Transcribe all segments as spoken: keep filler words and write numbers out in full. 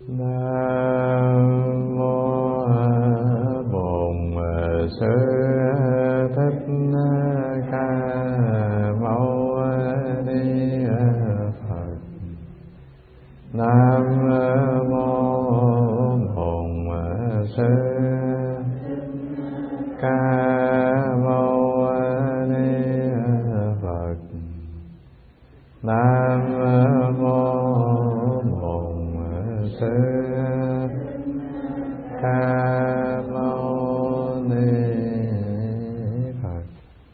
Nam mô Bổn Sư Thích Ca Mâu Ni Phật. Nam mô Bổn Sư Ca Mâu Ni Phật. Nam mô Bổn Sư Ca Mâu Ni Phật.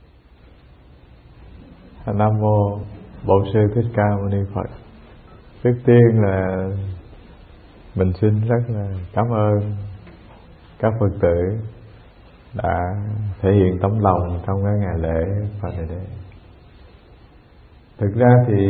Nam mô Bổn Sư Thích Ca Mâu Ni Phật. Trước tiên là mình xin rất là cảm ơn các Phật tử đã thể hiện tấm lòng trong cái ngày lễ Phật này đây. Thực ra thì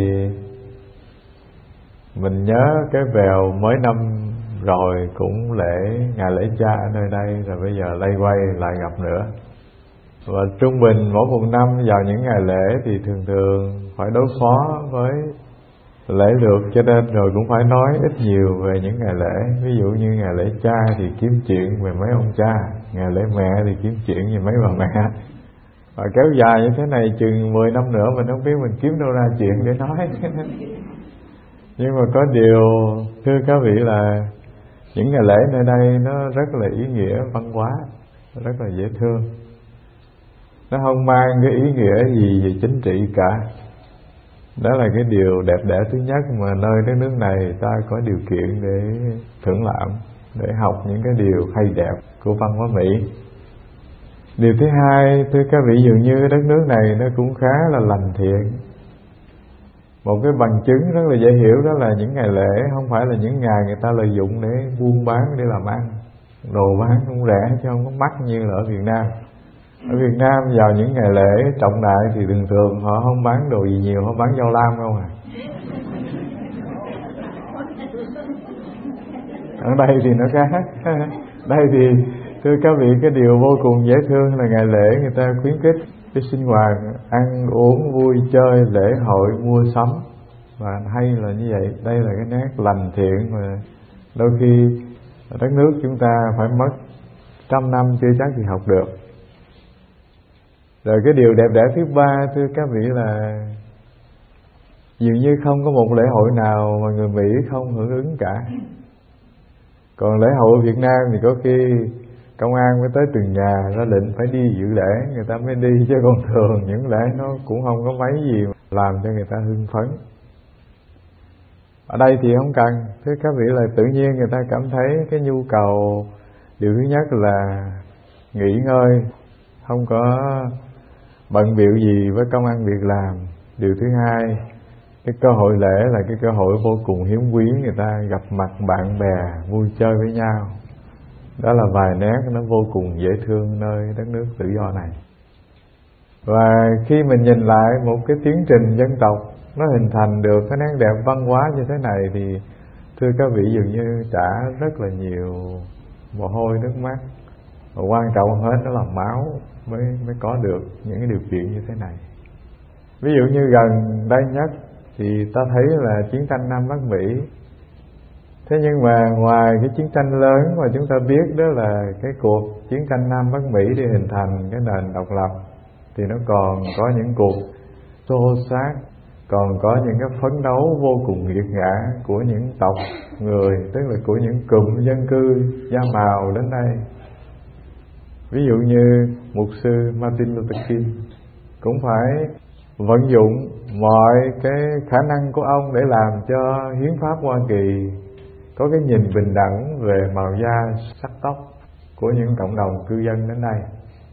mình nhớ cái vèo mới năm rồi cũng lễ ngày lễ cha ở nơi đây, rồi bây giờ lay quay lại gặp nữa. Và trung bình mỗi một năm vào những ngày lễ thì thường thường phải đối phó với lễ lượt, cho nên rồi cũng phải nói ít nhiều về những ngày lễ. Ví dụ như ngày lễ cha thì kiếm chuyện về mấy ông cha, ngày lễ mẹ thì kiếm chuyện về mấy bà mẹ. Và kéo dài như thế này chừng mười năm nữa mình không biết mình kiếm đâu ra chuyện để nói. Nhưng mà có điều thưa các vị là những ngày lễ nơi đây nó rất là ý nghĩa văn hóa, rất là dễ thương. Nó không mang cái ý nghĩa gì về chính trị cả. Đó là cái điều đẹp đẽ thứ nhất mà nơi đất nước này ta có điều kiện để thưởng lãm, để học những cái điều hay đẹp của văn hóa Mỹ. Điều thứ hai, thưa các vị, dường như đất nước này nó cũng khá là lành thiện. Một cái bằng chứng rất là dễ hiểu đó là những ngày lễ không phải là những ngày người ta lợi dụng để buôn bán, để làm ăn. Đồ bán cũng rẻ chứ không có mắc như là ở Việt Nam. Ở Việt Nam vào những ngày lễ trọng đại thì thường thường họ không bán đồ gì nhiều, họ bán rau lam không à. Ở đây thì nó khác. Đây thì thưa các vị, cái điều vô cùng dễ thương là ngày lễ người ta khuyến khích cái sinh hoạt ăn uống vui chơi, lễ hội mua sắm, và hay là như vậy. Đây là cái nét lành thiện mà đôi khi đất nước chúng ta phải mất trăm năm chưa chắc thì học được. Rồi cái điều đẹp đẽ thứ ba thưa các vị là dường như không có một lễ hội nào mà người Mỹ không hưởng ứng cả. Còn lễ hội Việt Nam thì có khi công an mới tới từng nhà ra lệnh phải đi dự lễ người ta mới đi, chứ còn thường những lễ nó cũng không có mấy gì làm cho người ta hưng phấn. Ở đây thì không cần, thưa các vị, là tự nhiên người ta cảm thấy cái nhu cầu, điều thứ nhất là nghỉ ngơi, không có bận bịu gì với công ăn việc làm. Điều thứ hai, cái cơ hội lễ là cái cơ hội vô cùng hiếm quý, người ta gặp mặt bạn bè, vui chơi với nhau. Đó là vài nét nó vô cùng dễ thương nơi đất nước tự do này. Và khi mình nhìn lại một cái tiến trình dân tộc nó hình thành được cái nét đẹp văn hóa như thế này thì thưa các vị, dường như trả rất là nhiều mồ hôi nước mắt. Và quan trọng hết đó là máu mới mới có được những cái điều kiện như thế này. Ví dụ như gần đây nhất thì ta thấy là chiến tranh Nam Bắc Mỹ. Thế nhưng mà ngoài cái chiến tranh lớn mà chúng ta biết đó là cái cuộc chiến tranh Nam Bắc Mỹ để hình thành cái nền độc lập, thì nó còn có những cuộc xô xát, còn có những cái phấn đấu vô cùng nghiệt ngã của những tộc người, tức là của những cụm dân cư da màu đến đây. Ví dụ như mục sư Martin Luther King cũng phải vận dụng mọi cái khả năng của ông để làm cho hiến pháp Hoa Kỳ có cái nhìn bình đẳng về màu da, sắc tóc của những cộng đồng cư dân đến đây.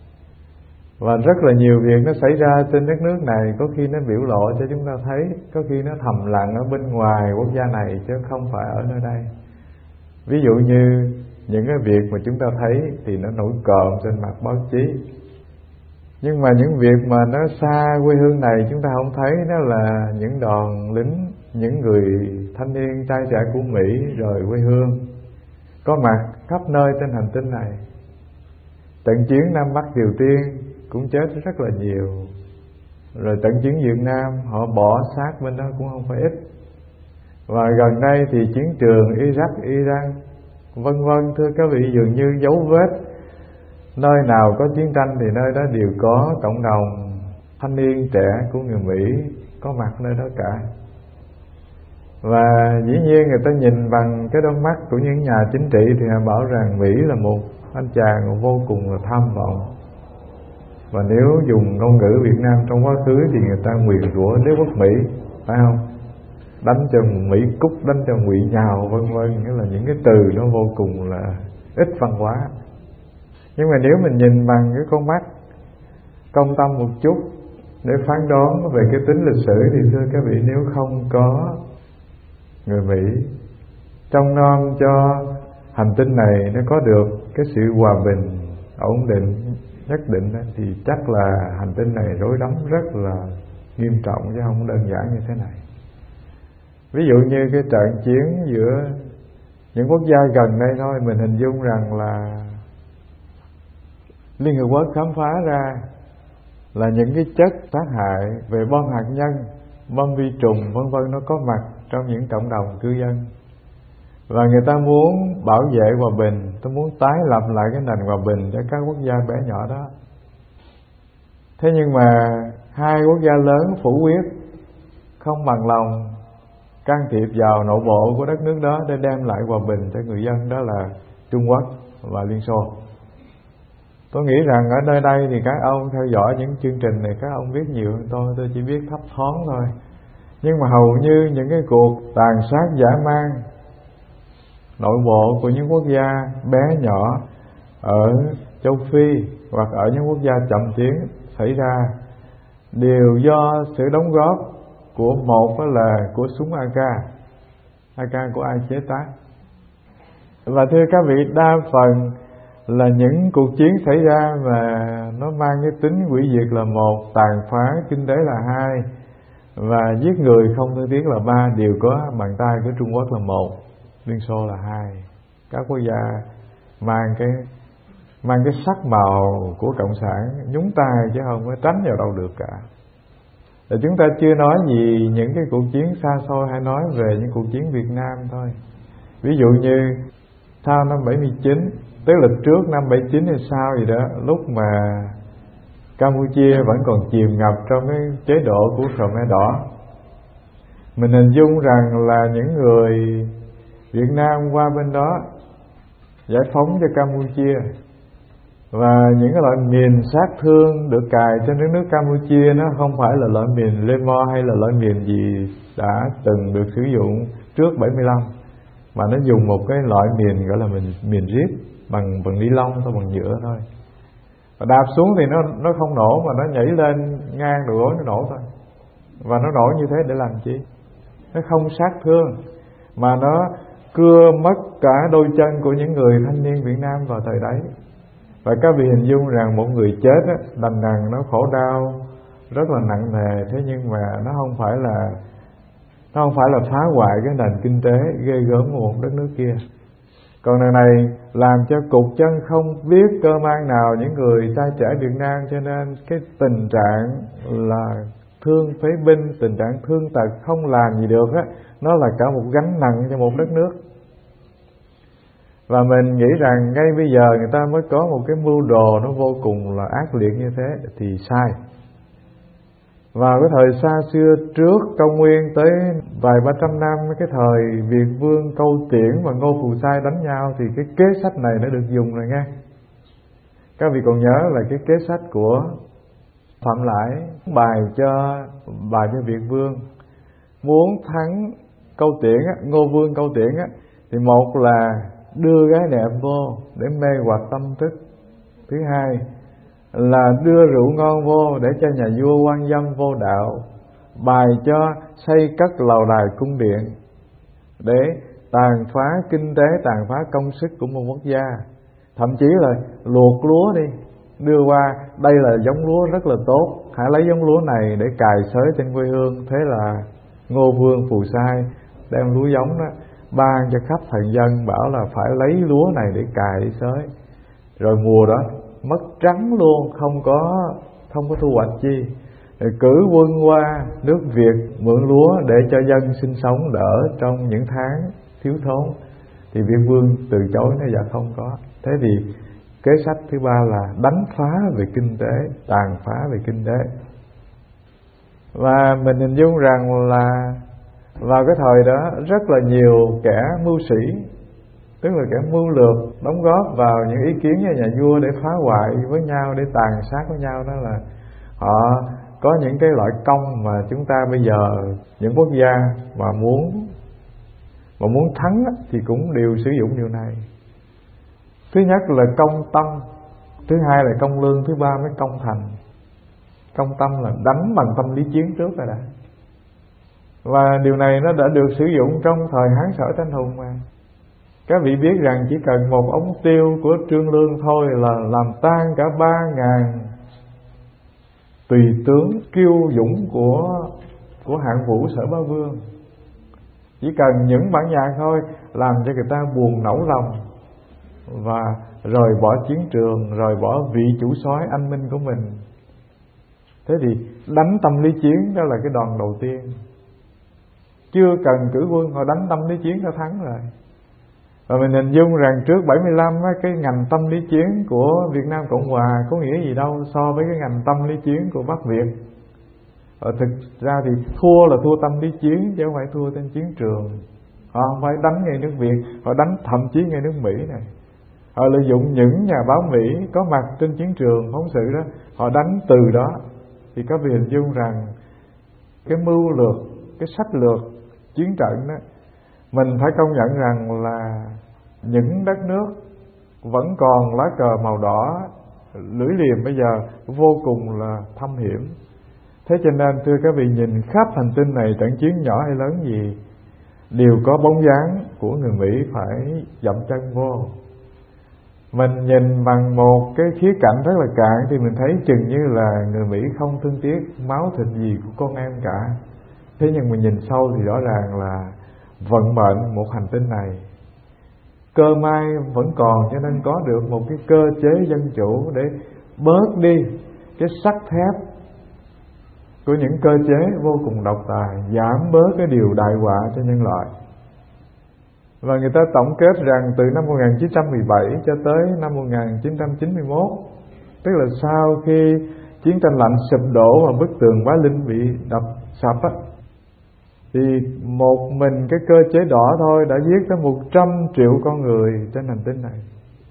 Và rất là nhiều việc nó xảy ra trên đất nước này, có khi nó biểu lộ cho chúng ta thấy, có khi nó thầm lặng ở bên ngoài quốc gia này chứ không phải ở nơi đây. Ví dụ như những cái việc mà chúng ta thấy thì nó nổi cộm trên mặt báo chí, nhưng mà những việc mà nó xa quê hương này chúng ta không thấy, đó là những đoàn lính, những người thanh niên trai trẻ của Mỹ rồi quê hương có mặt khắp nơi trên hành tinh này. Trận chiến Nam Bắc Triều Tiên cũng chết rất là nhiều, rồi trận chiến Việt Nam họ bỏ xác bên đó cũng không phải ít. Và gần đây thì chiến trường Iraq, Iran, vân vân, thưa các vị, dường như dấu vết nơi nào có chiến tranh thì nơi đó đều có cộng đồng thanh niên trẻ của người Mỹ có mặt nơi đó cả. Và dĩ nhiên người ta nhìn bằng cái đôi mắt của những nhà chính trị thì họ bảo rằng Mỹ là một anh chàng vô cùng là tham vọng. Và nếu dùng ngôn ngữ Việt Nam trong quá khứ thì người ta nguyền rủa đế quốc Mỹ, phải không? Đánh cho Mỹ cúc, đánh cho Ngụy nhào, vân vân, nghĩa là những cái từ nó vô cùng là ít văn hóa. Nhưng mà nếu mình nhìn bằng cái con mắt công tâm một chút để phán đoán về cái tính lịch sử thì thưa các vị, nếu không có người Mỹ trông nom cho hành tinh này nó có được cái sự hòa bình, ổn định nhất định thì chắc là hành tinh này rối rắm rất là nghiêm trọng chứ không đơn giản như thế này. Ví dụ như cái trận chiến giữa những quốc gia gần đây thôi, mình hình dung rằng là Liên Hợp Quốc khám phá ra là những cái chất tác hại về bom hạt nhân, bom vi trùng vân vân nó có mặt trong những cộng đồng cư dân. Và người ta muốn bảo vệ hòa bình, ta muốn tái lập lại cái nền hòa bình cho các quốc gia bé nhỏ đó. Thế nhưng mà hai quốc gia lớn phủ quyết, không bằng lòng can thiệp vào nội bộ của đất nước đó để đem lại hòa bình cho người dân, đó là Trung Quốc và Liên Xô. Tôi nghĩ rằng ở nơi đây thì các ông theo dõi những chương trình này, các ông biết nhiều hơn tôi, tôi chỉ biết thấp thoáng thôi. Nhưng mà hầu như những cái cuộc tàn sát dã man nội bộ của những quốc gia bé nhỏ ở châu Phi hoặc ở những quốc gia chậm tiến xảy ra đều do sự đóng góp của một là của súng a ca, a ca của ai chế tác. Và thưa các vị, đa phần là những cuộc chiến xảy ra mà nó mang cái tính hủy diệt là một, tàn phá kinh tế là hai, và giết người không thương tiếc là ba, đều có bàn tay của Trung Quốc là một, Liên Xô là hai. Các quốc gia mang cái mang cái sắc màu của cộng sản nhúng tay chứ không có tránh vào đâu được cả. Để chúng ta chưa nói gì những cái cuộc chiến xa xôi, hay nói về những cuộc chiến Việt Nam thôi. Ví dụ như sau năm bảy mươi chín, tức là trước năm bảy mươi chín hay sao gì đó, lúc mà Campuchia vẫn còn chìm ngập trong cái chế độ của Khmer Đỏ, mình hình dung rằng là những người Việt Nam qua bên đó giải phóng cho Campuchia, và những cái loại mìn sát thương được cài trên đất nước Campuchia nó không phải là loại mìn Lemor hay là loại mìn gì đã từng được sử dụng trước bảy mươi lăm, mà nó dùng một cái loại mìn gọi là mìn mìn rít bằng bằng ni lông thôi, bằng nhựa thôi. Và đạp xuống thì nó nó không nổ, mà nó nhảy lên ngang đầu gối nó nổ thôi. Và nó nổ như thế để làm chi? Nó không sát thương, mà nó cưa mất cả đôi chân của những người thanh niên Việt Nam vào thời đấy. Và các vị hình dung rằng một người chết á, đành rằng nó khổ đau rất là nặng nề, thế nhưng mà nó không phải là nó không phải là phá hoại cái nền kinh tế ghê gớm của một đất nước kia. Còn lần này làm cho cụt chân không biết cơ mang nào những người trai trẻ Việt Nam, cho nên cái tình trạng là thương phế binh, tình trạng thương tật không làm gì được á, nó là cả một gánh nặng cho một đất nước. Và mình nghĩ rằng ngay bây giờ người ta mới có một cái mưu đồ nó vô cùng là ác liệt như thế thì sai. Vào cái thời xa xưa trước công nguyên tới vài ba trăm năm, cái thời Việt Vương Câu Tiễn và Ngô Phù Sai đánh nhau, thì cái kế sách này đã được dùng rồi nghe. Các vị còn nhớ là cái kế sách của Phạm Lãi bài cho bài cho Việt Vương muốn thắng Câu Tiễn á, Ngô Vương Câu Tiễn á, thì một là đưa gái đẹp vô để mê hoặc tâm thức, thứ hai là đưa rượu ngon vô để cho nhà vua quan dâm vô đạo, bài cho xây cất lầu đài cung điện để tàn phá kinh tế, tàn phá công sức của một quốc gia. Thậm chí là luộc lúa đi, đưa qua đây là giống lúa rất là tốt, hãy lấy giống lúa này để cài xới trên quê hương. Thế là Ngô Vương Phù Sai đem lúa giống đó ban cho khắp thần dân, bảo là phải lấy lúa này để cài để xới. Rồi mùa đó mất trắng luôn, không có không có thu hoạch chi. cử quân qua nước Việt mượn lúa để cho dân sinh sống đỡ trong những tháng thiếu thốn, thì Việt vương từ chối, nói dạ không có. Thế thì kế sách thứ ba là đánh phá về kinh tế, tàn phá về kinh tế. Và mình hình dung rằng là vào cái thời đó rất là nhiều kẻ mưu sĩ, tức là kẻ mưu lược, đóng góp vào những ý kiến của nhà vua để phá hoại với nhau, để tàn sát với nhau. Đó là họ có những cái loại công mà chúng ta bây giờ những quốc gia mà muốn mà muốn thắng thì cũng đều sử dụng điều này. Thứ nhất là công tâm, thứ hai là công lương, thứ ba mới công thành. Công tâm là đánh bằng tâm lý chiến trước rồi đã. Và điều này nó đã được sử dụng trong thời Hán Sở Tranh Hùng mà. Các vị biết rằng chỉ cần một ống tiêu của Trương Lương thôi là làm tan cả ba ngàn tùy tướng kiêu dũng của của hạng vũ Sở Bá Vương. Chỉ cần những bản nhạc thôi làm cho người ta buồn nẫu lòng và rời bỏ chiến trường, rời bỏ vị chủ soái anh minh của mình. Thế thì đánh tâm lý chiến đó là cái đòn đầu tiên. Chưa cần cử quân, họ đánh tâm lý chiến đã thắng rồi. Và mình hình dung rằng trước bảy mươi lăm cái ngành tâm lý chiến của Việt Nam Cộng Hòa có nghĩa gì đâu so với cái ngành tâm lý chiến của Bắc Việt. Ở thực ra thì thua là thua tâm lý chiến chứ không phải thua trên chiến trường. Họ không phải đánh ngay nước Việt, họ đánh thậm chí ngay nước Mỹ này. Họ lợi dụng những nhà báo Mỹ có mặt trên chiến trường phóng sự đó, họ đánh từ đó. Thì các vị hình dung rằng cái mưu lược, cái sách lược chiến trận đó, mình phải công nhận rằng là những đất nước vẫn còn lá cờ màu đỏ lưỡi liềm bây giờ vô cùng là thâm hiểm. Thế cho nên thưa các vị, nhìn khắp hành tinh này, trận chiến nhỏ hay lớn gì đều có bóng dáng của người Mỹ phải dậm chân vô. Mình nhìn bằng một cái khía cạnh rất là cạn thì mình thấy chừng như là người Mỹ không thương tiếc máu thịt gì của con em cả. Thế nhưng mà nhìn sâu thì rõ ràng là vận mệnh một hành tinh này, cơ may vẫn còn, cho nên có được một cái cơ chế dân chủ để bớt đi cái sắt thép của những cơ chế vô cùng độc tài, giảm bớt cái điều đại họa cho nhân loại. Và người ta tổng kết rằng từ năm một nghìn chín trăm mười bảy cho tới năm một nghìn chín trăm chín mươi mốt, tức là sau khi chiến tranh lạnh sụp đổ và bức tường Bá Linh bị đập sập á, thì một mình cái cơ chế đỏ thôi đã giết tới một trăm triệu con người trên hành tinh này.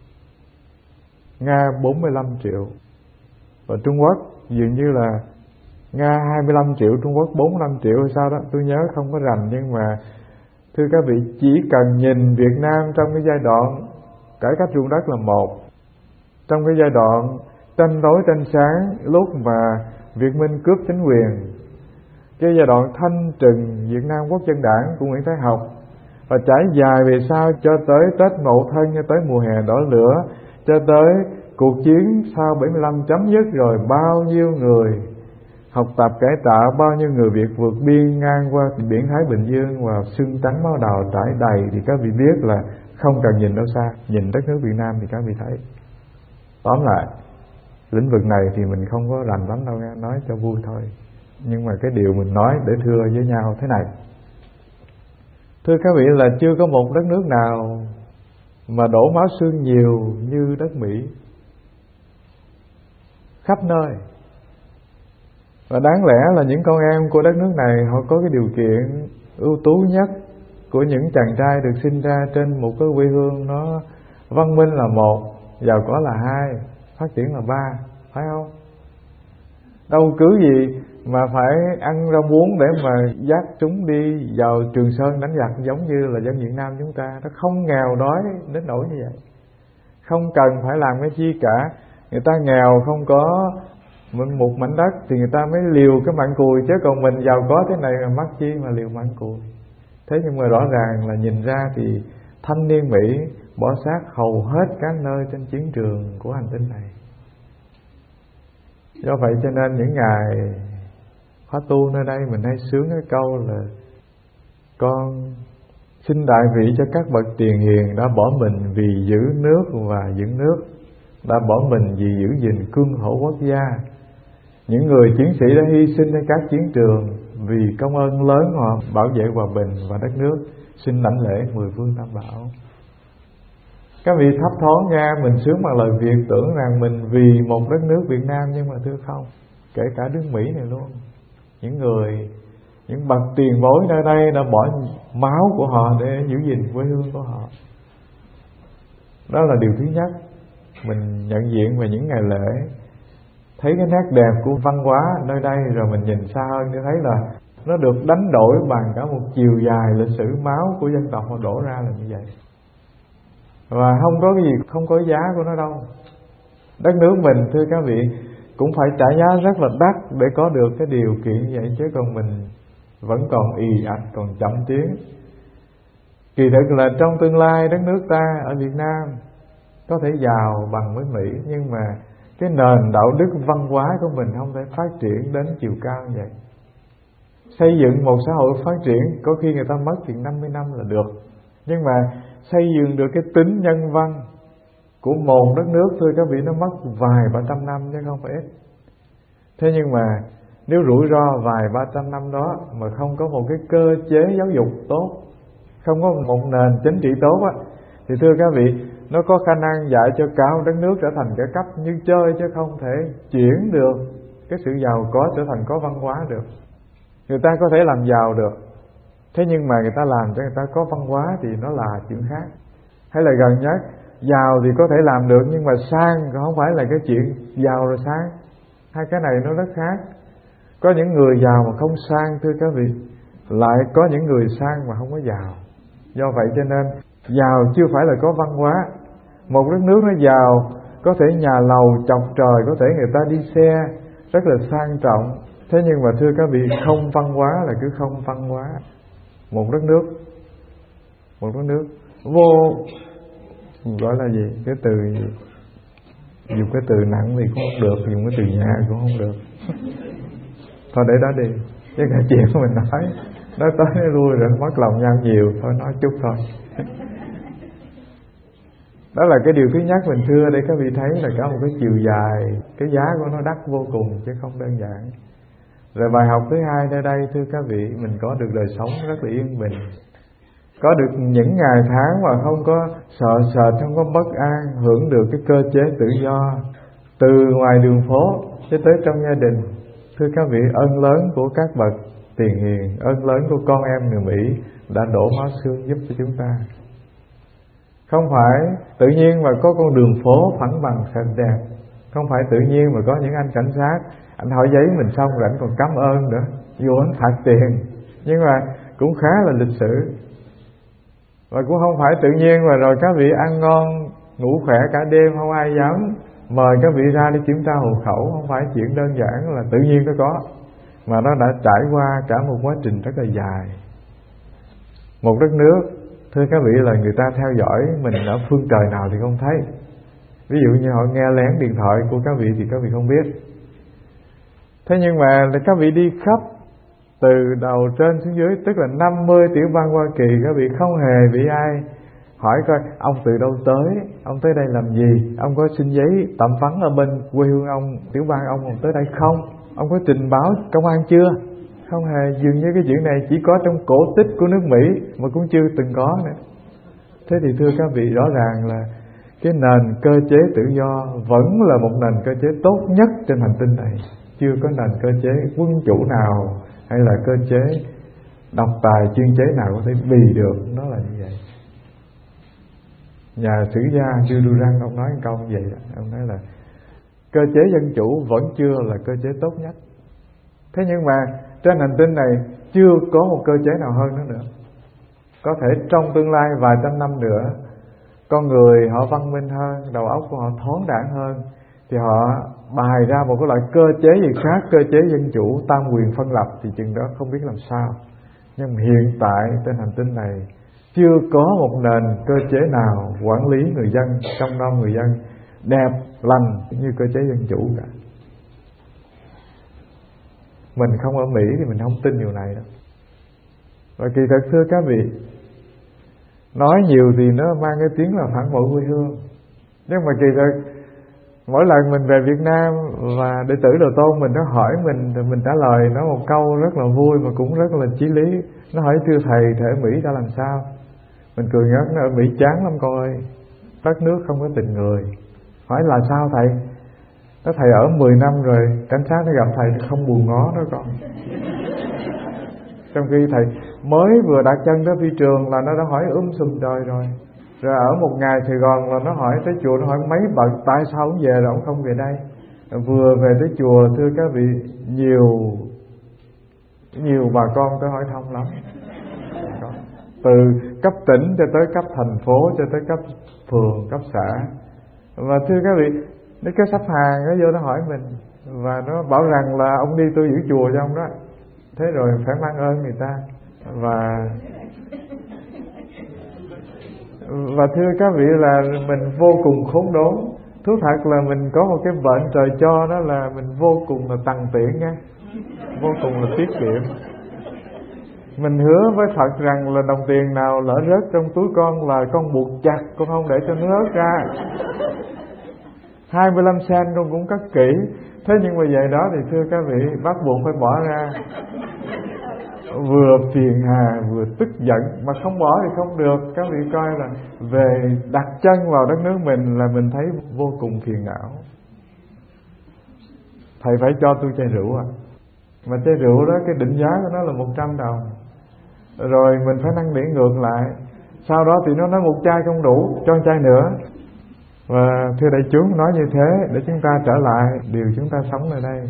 Nga bốn mươi lăm triệu, và Trung Quốc dường như là Nga hai mươi lăm triệu, Trung Quốc bốn mươi lăm triệu hay sao đó, tôi nhớ không có rành. Nhưng mà thưa các vị, chỉ cần nhìn Việt Nam trong cái giai đoạn cải cách ruộng đất là một, trong cái giai đoạn tranh đối tranh sáng lúc mà Việt Minh cướp chính quyền, cái giai đoạn thanh trừng Việt Nam Quốc dân đảng của Nguyễn Thái Học, và trải dài về sau cho tới Tết Mậu Thân, cho tới mùa hè đỏ lửa, cho tới cuộc chiến sau bảy mươi lăm chấm dứt rồi, bao nhiêu người học tập cải tạo, bao nhiêu người Việt vượt biên ngang qua biển Thái Bình Dương và xương trắng máu đào trải đầy. Thì các vị biết là không cần nhìn đâu xa, nhìn đất nước Việt Nam thì các vị thấy. Tóm lại, lĩnh vực này thì mình không có rành lắm đâu nghe, nói cho vui thôi. Nhưng mà cái điều mình nói để thưa với nhau thế này. Thưa các vị, là chưa có một đất nước nào mà đổ máu xương nhiều như đất Mỹ, khắp nơi. Và đáng lẽ là những con em của đất nước này họ có cái điều kiện ưu tú nhất của những chàng trai được sinh ra trên một cái quê hương nó văn minh là một, giàu có là hai, phát triển là ba, phải không? Đâu cứ gì mà phải ăn rau muống để mà dắt chúng đi vào Trường Sơn đánh giặc giống như là dân Việt Nam chúng ta. Nó không nghèo đói đến nỗi như vậy, không cần phải làm cái chi cả. Người ta nghèo không có một mảnh đất thì người ta mới liều cái mặn cùi, chứ còn mình giàu có thế này mà mắc chi mà liều mặn cùi. Thế nhưng mà rõ ràng là nhìn ra thì thanh niên Mỹ bỏ xác hầu hết các nơi trên chiến trường của hành tinh này. Do vậy cho nên những ngày khóa tu nơi đây mình hay sướng cái câu là: con xin đại vị cho các bậc tiền hiền đã bỏ mình vì giữ nước và dựng nước, đã bỏ mình vì giữ gìn cương hổ quốc gia, những người chiến sĩ đã hy sinh ở các chiến trường vì công ơn lớn họ bảo vệ hòa bình và đất nước. Xin lãnh lễ mười phương Tam Bảo. Các vị thấp thoáng nghe mình sướng bằng lời Việt, tưởng rằng mình vì một đất nước Việt Nam, nhưng mà thưa không, kể cả nước Mỹ này luôn, những người, những bậc tiền bối nơi đây đã bỏ máu của họ để giữ gìn quê hương của họ. Đó là điều thứ nhất. Mình nhận diện về những ngày lễ, thấy cái nét đẹp của văn hóa nơi đây, rồi mình nhìn xa hơn để thấy là nó được đánh đổi bằng cả một chiều dài lịch sử máu của dân tộc họ đổ ra là như vậy. Và không có cái gì không có giá của nó đâu. Đất nước mình thưa các vị cũng phải trả giá rất là đắt để có được cái điều kiện vậy, chứ còn mình vẫn còn ì ạch, còn chậm tiến. Kỳ thực là trong tương lai đất nước ta ở Việt Nam có thể giàu bằng với Mỹ, nhưng mà cái nền đạo đức văn hóa của mình không thể phát triển đến chiều cao như vậy. Xây dựng một xã hội phát triển có khi người ta mất chừng năm mươi năm là được, nhưng mà xây dựng được cái tính nhân văn của một đất nước thôi các vị, nó mất vài ba trăm năm chứ không phải ít. Thế nhưng mà nếu rủi ro vài ba trăm năm đó mà không có một cái cơ chế giáo dục tốt, không có một nền chính trị tốt á, thì thưa các vị, nó có khả năng dạy cho cả một đất nước trở thành cả cấp như chơi, chứ không thể chuyển được cái sự giàu có trở thành có văn hóa được. Người ta có thể làm giàu được, thế nhưng mà người ta làm cho người ta có văn hóa thì nó là chuyện khác. Hay là gần nhất, giàu thì có thể làm được, nhưng mà sang không phải là cái chuyện giàu rồi sang. Hai cái này nó rất khác. Có những người giàu mà không sang thưa các vị, lại có những người sang mà không có giàu. Do vậy cho nên giàu chưa phải là có văn hóa. Một đất nước nó giàu, có thể nhà lầu chọc trời, có thể người ta đi xe rất là sang trọng, thế nhưng mà thưa các vị, không văn hóa là cứ không văn hóa. Một đất nước, một đất nước vô, gọi là gì, cái từ gì? Dùng cái từ nặng thì cũng không được, dùng cái từ nhẹ cũng không được. Thôi để đó đi, chứ cả chuyện của mình nói nói tới nói lui rồi mất lòng nhau nhiều, thôi nói chút thôi. Đó là cái điều thứ nhất mình thưa để các vị thấy là cả một cái chiều dài, cái giá của nó đắt vô cùng chứ không đơn giản. Rồi bài học thứ hai nơi đây thưa các vị, mình có được đời sống rất là yên bình, có được những ngày tháng mà không có sợ sệt, không có bất an, hưởng được cái cơ chế tự do từ ngoài đường phố cho tới trong gia đình. Thưa các vị, ơn lớn của các bậc tiền hiền, ơn lớn của con em người Mỹ đã đổ máu xương giúp cho chúng ta. Không phải tự nhiên mà có con đường phố phẳng bằng sạch đẹp, không phải tự nhiên mà có những anh cảnh sát anh hỏi giấy mình xong rồi anh còn cảm ơn nữa, dù anh phạt tiền, nhưng mà cũng khá là lịch sự. Và cũng không phải tự nhiên mà rồi các vị ăn ngon ngủ khỏe cả đêm, không ai dám mời các vị ra để kiểm tra hộ khẩu. Không phải chuyện đơn giản là tự nhiên nó có, mà nó đã trải qua cả một quá trình rất là dài. Một đất nước thưa các vị là người ta theo dõi mình ở phương trời nào thì không thấy. Ví dụ như họ nghe lén điện thoại của các vị thì các vị không biết. Thế nhưng mà các vị đi khắp từ đầu trên xuống dưới, tức là năm mươi tiểu bang Hoa Kỳ, các vị không hề bị ai hỏi coi ông từ đâu tới, ông tới đây làm gì, ông có xin giấy tạm vắng ở bên quê hương ông, tiểu bang ông, ông tới đây không, ông có trình báo công an chưa. Không hề. Dường như cái chuyện này chỉ có trong cổ tích của nước Mỹ mà cũng chưa từng có nữa. Thế thì thưa các vị, rõ ràng là cái nền cơ chế tự do vẫn là một nền cơ chế tốt nhất trên hành tinh này. Chưa có nền cơ chế quân chủ nào hay là cơ chế độc tài chuyên chế nào có thể bì được. Nó là như vậy. Nhà sử gia Durang ông nói một câu như vậy, ông nói là cơ chế dân chủ vẫn chưa là cơ chế tốt nhất. Thế nhưng mà trên hành tinh này chưa có một cơ chế nào hơn nữa nữa. Có thể trong tương lai vài trăm năm nữa, con người họ văn minh hơn, đầu óc của họ thoáng đãng hơn, thì họ bày ra một cái loại cơ chế gì khác, cơ chế dân chủ tam quyền phân lập, thì chừng đó không biết làm sao. Nhưng hiện tại trên hành tinh này chưa có một nền cơ chế nào quản lý người dân, trông nom người dân đẹp lành như cơ chế dân chủ cả. Mình không ở Mỹ thì mình không tin điều này đâu. Và kỳ thật thưa các vị, nói nhiều thì nó mang cái tiếng là phản bội quê hương, nhưng mà kỳ thực Mỗi lần mình về Việt Nam và đệ tử Đồ Tôn mình nó hỏi mình, rồi mình trả lời nó một câu rất là vui mà cũng rất là chí lý. Nó hỏi thưa thầy, thầy ở Mỹ ra làm sao? Mình cười ngất, nó ở Mỹ chán lắm con ơi, đất nước không có tình người. Hỏi là sao thầy? Nó thầy ở mười năm rồi, cảnh sát nó gặp thầy không buồn ngó đó con. Trong khi thầy mới vừa đặt chân tới phi trường là nó đã hỏi um sùm trời rồi. Rồi ở một ngày Sài Gòn là nó hỏi tới chùa, nó hỏi mấy bậc tại sao ông về rồi ông không về đây. Vừa về tới chùa thưa các vị, nhiều nhiều bà con tới hỏi thăm lắm. Từ cấp tỉnh cho tới cấp thành phố, cho tới cấp phường, cấp xã. Và thưa các vị, nó cái sắp hàng nó vô nó hỏi mình, và nó bảo rằng là ông đi tôi giữ chùa cho ông đó. Thế rồi phải mang ơn người ta. Và Và thưa các vị là mình vô cùng khốn đốn. Thú thật là mình có một cái bệnh trời cho, đó là mình vô cùng là tằn tiện nha, vô cùng là tiết kiệm. Mình hứa với Phật rằng là đồng tiền nào lỡ rớt trong túi con là con buộc chặt, con không để cho nó rớt ra. hai mươi lăm sen con cũng cất kỹ. Thế nhưng mà vậy đó thì thưa các vị, bắt buộc phải bỏ ra. Vừa phiền hà vừa tức giận, mà không bỏ thì không được. Các vị coi là về đặt chân vào đất nước mình là mình thấy vô cùng phiền não. Thầy phải cho tôi chai rượu à, mà chai rượu đó cái định giá của nó là một trăm đồng. Rồi mình phải năn nỉ ngược lại. Sau đó thì nó nói một chai không đủ, cho một chai nữa. Và thưa đại chúng, nói như thế để chúng ta trở lại điều chúng ta sống ở đây.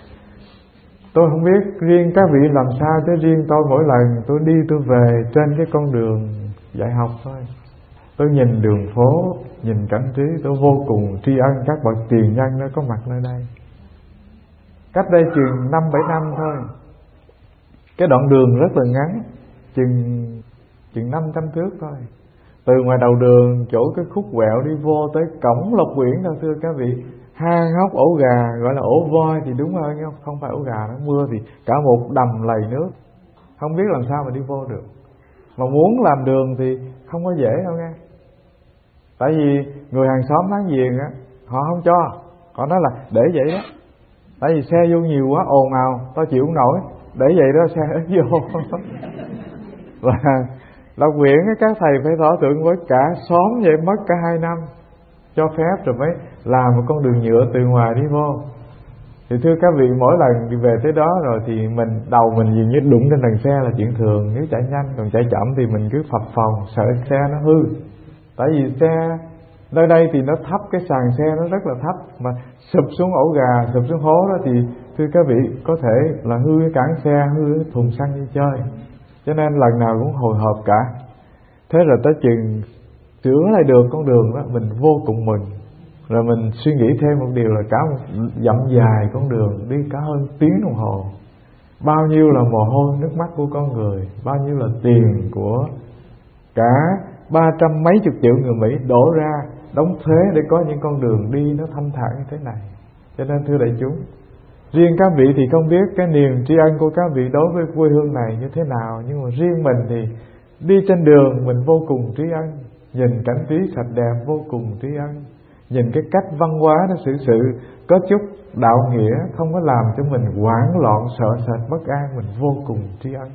Tôi không biết riêng các vị làm sao, chứ riêng tôi mỗi lần tôi đi tôi về trên cái con đường dạy học thôi, tôi nhìn đường phố, nhìn cảnh trí, tôi vô cùng tri ân các bậc tiền nhân đã có mặt nơi đây. Cách đây chừng năm bảy năm thôi, cái đoạn đường rất là ngắn, chừng chừng năm trăm thước thôi. Từ ngoài đầu đường chỗ cái khúc quẹo đi vô tới cổng Lộc Quyển đâu thưa các vị, hang hốc ổ gà, gọi là ổ voi thì đúng hơn, không không phải ổ gà, nó mưa thì cả một đầm lầy nước, không biết làm sao mà đi vô được. Mà muốn làm đường thì không có dễ đâu nghe. Tại vì người hàng xóm láng giềng á, họ không cho, họ nói là để vậy đó. Tại vì xe vô nhiều quá ồn ào, tao chịu không nổi, để vậy đó xe ít vô. Và Lộc Quyển các thầy phải thỏa thuận với cả xóm vậy, mất cả hai năm cho phép rồi mới làm một con đường nhựa từ ngoài đi vô. Thì thưa các vị, mỗi lần đi về tới đó rồi thì mình đầu mình dường như đụng trên đằng xe là chuyện thường nếu chạy nhanh, còn chạy chậm thì mình cứ phập phồng sợ xe nó hư. Tại vì xe nơi đây thì nó thấp, cái sàn xe nó rất là thấp, mà sụp xuống ổ gà, sụp xuống hố đó thì thưa các vị có thể là hư cái cản xe, hư cái thùng xăng đi chơi. Cho nên lần nào cũng hồi hộp cả. Thế rồi tới chừng sửa lại được con đường đó, mình vô cùng mừng. Rồi mình suy nghĩ thêm một điều là cả một dặm dài con đường đi cả hơn tiếng đồng hồ, bao nhiêu là mồ hôi nước mắt của con người, bao nhiêu là tiền của cả ba trăm mấy chục triệu người Mỹ đổ ra đóng thuế để có những con đường đi nó thanh thản như thế này. Cho nên thưa đại chúng, riêng các vị thì không biết cái niềm tri ân của các vị đối với quê hương này như thế nào, nhưng mà riêng mình thì đi trên đường mình vô cùng tri ân. Nhìn cảnh trí sạch đẹp vô cùng tri ân. Nhìn cái cách văn hóa nó xử sự có chút đạo nghĩa, không có làm cho mình hoảng loạn sợ sệt bất an, mình vô cùng tri ân.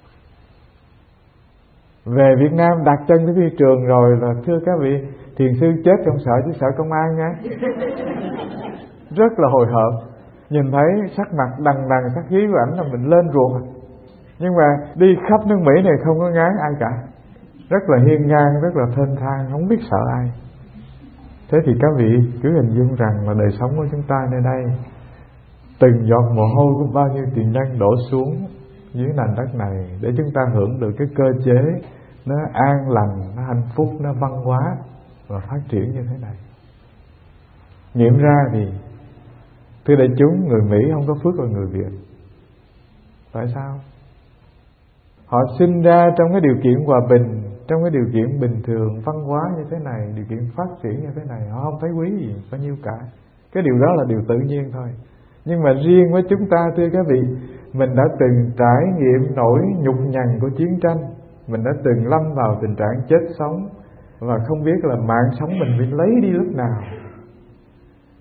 Về Việt Nam đặt chân tới phi trường rồi là thưa các vị, thiền sư chết trong sợ chứ sợ công an nha. Rất là hồi hộp. Nhìn thấy sắc mặt đằng đằng sắc khí của ảnh là mình lên ruột. Nhưng mà đi khắp nước Mỹ này không có ngán ai cả, rất là hiên ngang, rất là thênh thang, không biết sợ ai. Thế thì các vị cứ hình dung rằng là đời sống của chúng ta nơi đây, từng giọt mồ hôi của bao nhiêu tiền nhân đổ xuống dưới nền đất này để chúng ta hưởng được cái cơ chế nó an lành, nó hạnh phúc, nó văn hóa và phát triển như thế này. Nghiệm ra thì thưa đại chúng, người Mỹ không có phước bằng người Việt. Tại sao? Họ sinh ra trong cái điều kiện hòa bình, trong cái điều kiện bình thường, văn hóa như thế này, điều kiện phát triển như thế này, họ không thấy quý gì bao nhiêu cả. Cái điều đó là điều tự nhiên thôi. Nhưng mà riêng với chúng ta thưa các vị, mình đã từng trải nghiệm nỗi nhục nhằn của chiến tranh, mình đã từng lâm vào tình trạng chết sống và không biết là mạng sống mình bị lấy đi lúc nào.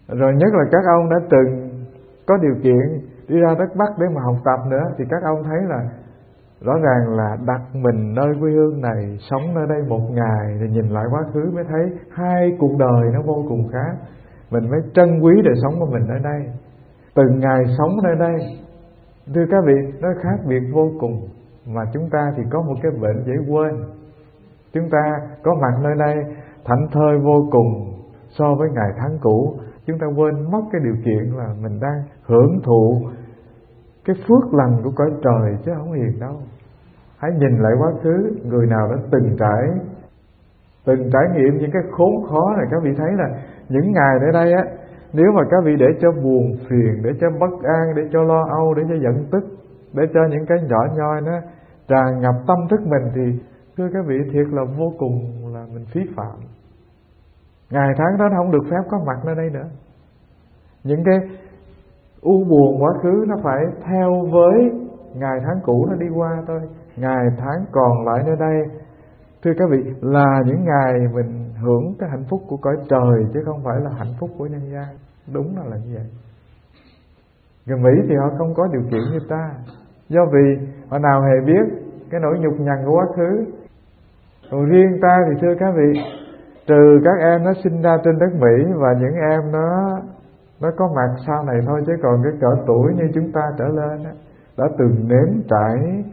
Rồi nhất là các ông đã từng có điều kiện đi ra đất Bắc để mà học tập nữa, thì các ông thấy là rõ ràng là đặt mình nơi quê hương này, sống nơi đây một ngày thì nhìn lại quá khứ mới thấy hai cuộc đời nó vô cùng khác. Mình mới trân quý đời sống của mình ở đây, từng ngày sống nơi đây. Thưa các vị, nó khác biệt vô cùng. Mà chúng ta thì có một cái bệnh dễ quên. Chúng ta có mặt nơi đây thảnh thơi vô cùng so với ngày tháng cũ. Chúng ta quên mất cái điều kiện là mình đang hưởng thụ cái phước lành của cõi trời chứ không hiền đâu. Hãy nhìn lại quá khứ, người nào đã từng trải từng trải nghiệm những cái khốn khó này, các vị thấy là những ngày ở đây á, nếu mà các vị để cho buồn phiền, để cho bất an, để cho lo âu, để cho giận tức, để cho những cái nhỏ nhoi nó tràn ngập tâm thức mình, thì thưa các vị, thiệt là vô cùng là mình phí phạm. Ngày tháng đó nó không được phép có mặt nơi đây nữa. Những cái u buồn quá khứ nó phải theo với ngày tháng cũ nó đi qua thôi. Ngày tháng còn lại nơi đây, thưa các vị, là những ngày mình hưởng cái hạnh phúc của cõi trời, chứ không phải là hạnh phúc của nhân gian. Đúng là là như vậy. Người Mỹ thì họ không có điều kiện như ta, do vì họ nào hề biết cái nỗi nhục nhằn của quá khứ. Còn riêng ta thì thưa các vị, trừ các em nó sinh ra trên đất Mỹ và những em nó nó có mặt sau này thôi, chứ còn cái cỡ tuổi như chúng ta trở lên á, đã từng nếm trải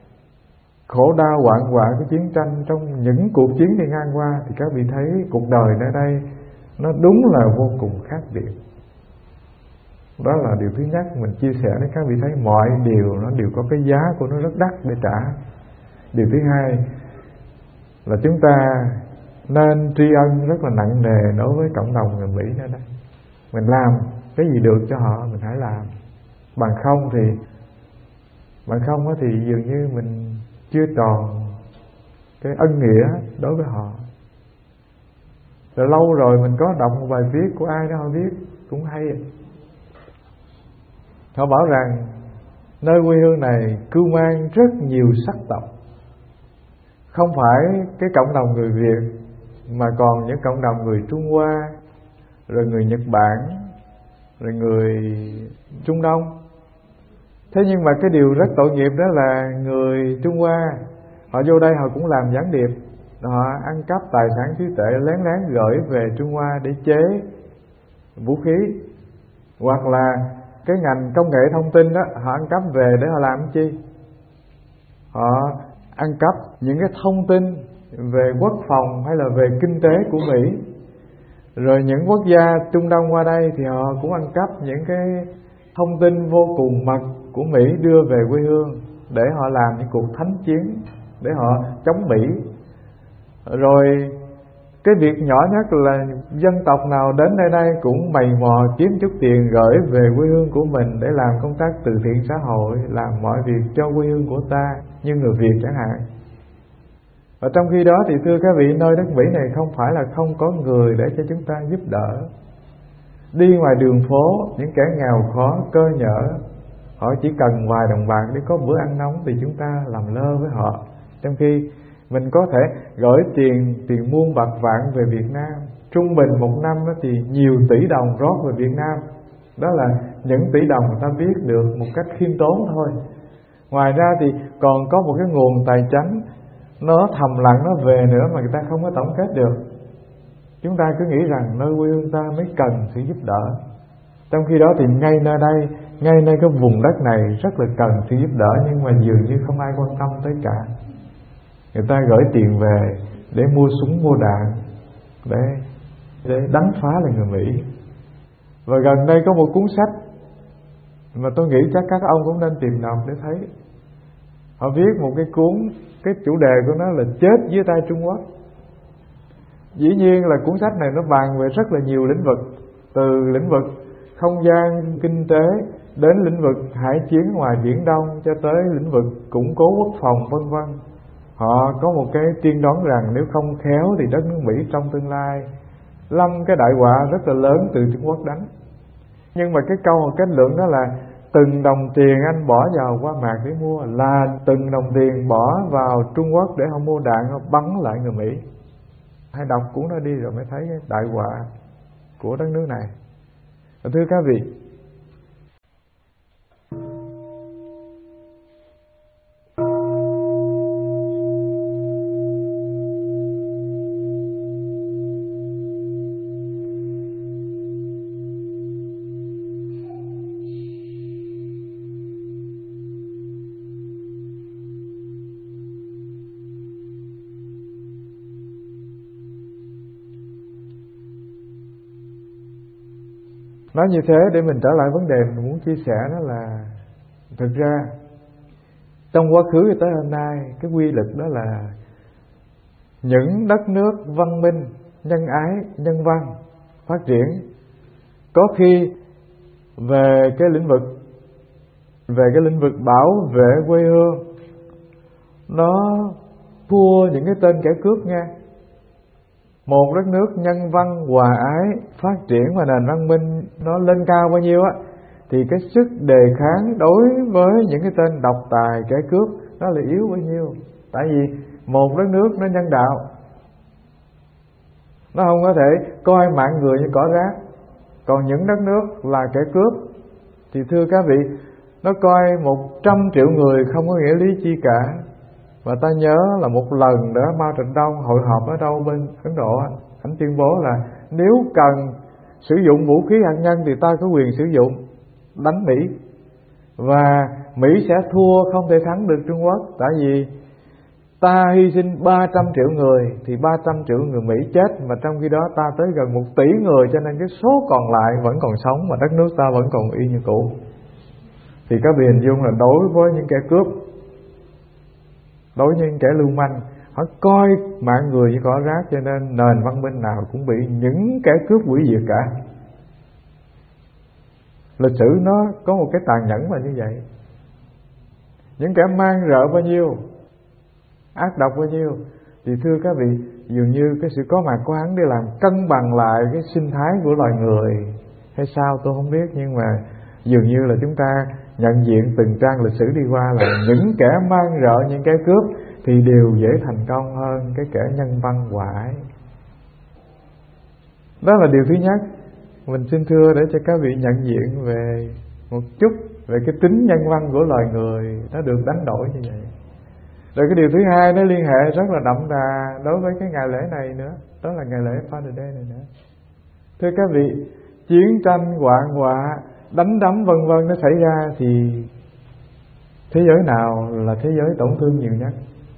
khổ đau hoạn hoạ của chiến tranh trong những cuộc chiến đi ngang qua, thì các vị thấy cuộc đời nơi đây nó đúng là vô cùng khác biệt. Đó là điều thứ nhất mình chia sẻ để các vị thấy mọi điều nó đều có cái giá của nó rất đắt để trả. Điều thứ hai là chúng ta nên tri ân rất là nặng nề đối với cộng đồng người Mỹ nơi đây. Mình làm cái gì được cho họ mình hãy làm. Bằng không thì bằng không thì dường như mình chưa tròn cái ân nghĩa đối với họ. Rồi lâu rồi mình có đọc một bài viết của ai đó họ viết cũng hay. Họ bảo rằng nơi quê hương này cưu mang rất nhiều sắc tộc. Không phải cái cộng đồng người Việt, mà còn những cộng đồng người Trung Hoa, rồi người Nhật Bản, rồi người Trung Đông. Thế nhưng mà cái điều rất tội nghiệp đó là người Trung Hoa, họ vô đây họ cũng làm gián điệp, họ ăn cắp tài sản trí tuệ lén lén gửi về Trung Hoa để chế vũ khí. Hoặc là cái ngành công nghệ thông tin đó, họ ăn cắp về để họ làm cái chi? Họ ăn cắp những cái thông tin về quốc phòng hay là về kinh tế của Mỹ. Rồi những quốc gia Trung Đông qua đây thì họ cũng ăn cắp những cái thông tin vô cùng mật của Mỹ đưa về quê hương để họ làm những cuộc thánh chiến, để họ chống Mỹ. Rồi cái việc nhỏ nhất là dân tộc nào đến nơi đây cũng mày mò kiếm chút tiền gửi về quê hương của mình để làm công tác từ thiện xã hội, làm mọi việc cho quê hương của ta, như người Việt chẳng hạn. Và trong khi đó thì thưa các vị, nơi đất Mỹ này không phải là không có người để cho chúng ta giúp đỡ. Đi ngoài đường phố, những kẻ nghèo khó, cơ nhở, họ chỉ cần vài đồng bạc để có bữa ăn nóng thì chúng ta làm lơ với họ. Trong khi mình có thể gửi tiền tiền muôn bạc vạn về Việt Nam. Trung bình một năm đó thì nhiều tỷ đồng rót về Việt Nam. Đó là những tỷ đồng người ta biết được một cách khiêm tốn thôi. Ngoài ra thì còn có một cái nguồn tài chánh nó thầm lặng nó về nữa mà người ta không có tổng kết được. Chúng ta cứ nghĩ rằng nơi quê hương ta mới cần sự giúp đỡ. Trong khi đó thì ngay nơi đây, ngay nơi cái vùng đất này rất là cần sự giúp đỡ, nhưng mà dường như không ai quan tâm tới cả. Người ta gửi tiền về để mua súng mua đạn, để để đánh phá lại người Mỹ. Và gần đây có một cuốn sách mà tôi nghĩ chắc các ông cũng nên tìm đọc để thấy. Họ viết một cái cuốn, cái chủ đề của nó là chết dưới tay Trung Quốc. Dĩ nhiên là cuốn sách này nó bàn về rất là nhiều lĩnh vực, từ lĩnh vực không gian, kinh tế đến lĩnh vực hải chiến ngoài Biển Đông cho tới lĩnh vực củng cố quốc phòng vân vân. Họ có một cái tiên đoán rằng nếu không khéo thì đất nước Mỹ trong tương lai lâm cái đại họa rất là lớn từ Trung Quốc đánh. Nhưng mà cái câu họ kết luận đó là từng đồng tiền anh bỏ vào qua mạc để mua là từng đồng tiền bỏ vào Trung Quốc để họ mua đạn, họ bắn lại người Mỹ. Hãy đọc cuốn đó đi rồi mới thấy cái đại họa của đất nước này. Thưa các vị, nói như thế để mình trở lại vấn đề mình muốn chia sẻ, đó là thực ra trong quá khứ tới hôm nay, cái quy luật đó là những đất nước văn minh, nhân ái, nhân văn phát triển, có khi về cái lĩnh vực về cái lĩnh vực bảo vệ quê hương nó thua những cái tên kẻ cướp nha. Một đất nước nhân văn, hòa ái, phát triển và nền văn minh nó lên cao bao nhiêu á, thì cái sức đề kháng đối với những cái tên độc tài, kẻ cướp nó là yếu bao nhiêu. Tại vì một đất nước nó nhân đạo, nó không có thể coi mạng người như cỏ rác. Còn những đất nước là kẻ cướp thì thưa các vị, nó coi một trăm triệu người không có nghĩa lý chi cả. Và ta nhớ là một lần đó Mao Trạch Đông hội họp ở đâu bên Ấn Độ, anh tuyên bố là nếu cần sử dụng vũ khí hạt nhân thì ta có quyền sử dụng, đánh Mỹ. Và Mỹ sẽ thua, không thể thắng được Trung Quốc. Tại vì ta hy sinh ba trăm triệu người thì ba trăm triệu người Mỹ chết, mà trong khi đó ta tới gần một tỷ người, cho nên cái số còn lại vẫn còn sống mà đất nước ta vẫn còn y như cũ. Thì các vị hình dung là đối với những kẻ cướp, đối với những kẻ lưu manh, họ coi mạng người như cỏ rác, cho nên nền văn minh nào cũng bị những kẻ cướp hủy diệt cả. Lịch sử nó có một cái tàn nhẫn là như vậy. Những kẻ mang rợ bao nhiêu, ác độc bao nhiêu, thì thưa các vị, dường như cái sự có mặt của hắn để làm cân bằng lại cái sinh thái của loài người hay sao tôi không biết, nhưng mà dường như là chúng ta nhận diện từng trang lịch sử đi qua là những kẻ mang rợ, những kẻ cướp thì đều dễ thành công hơn cái kẻ nhân văn hòa ái. Đó là điều thứ nhất. Mình xin thưa để cho các vị nhận diện về một chút về cái tính nhân văn của loài người nó được đánh đổi như vậy. Rồi cái điều thứ hai nó liên hệ rất là đậm đà đối với cái ngày lễ này nữa, đó là ngày lễ Father Day này nữa. Thưa các vị, chiến tranh, hoạn họa, đánh đấm vân vân nó xảy ra thì thế giới nào là thế giới tổn thương nhiều nhất?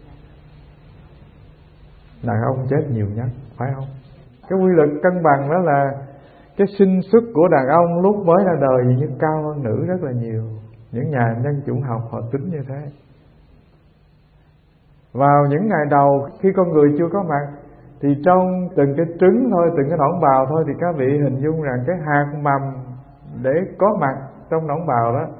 Đàn ông chết nhiều nhất, phải không? Cái quy luật cân bằng đó là cái sinh xuất của đàn ông lúc mới ra đời dường như cao hơn nữ rất là nhiều. Những nhà nhân chủng học họ tính như thế. Vào những ngày đầu khi con người chưa có mặt thì trong từng cái trứng thôi, từng cái nõn bào thôi, thì các vị hình dung rằng cái hạt mầm để có mặt trong nõn bào đó,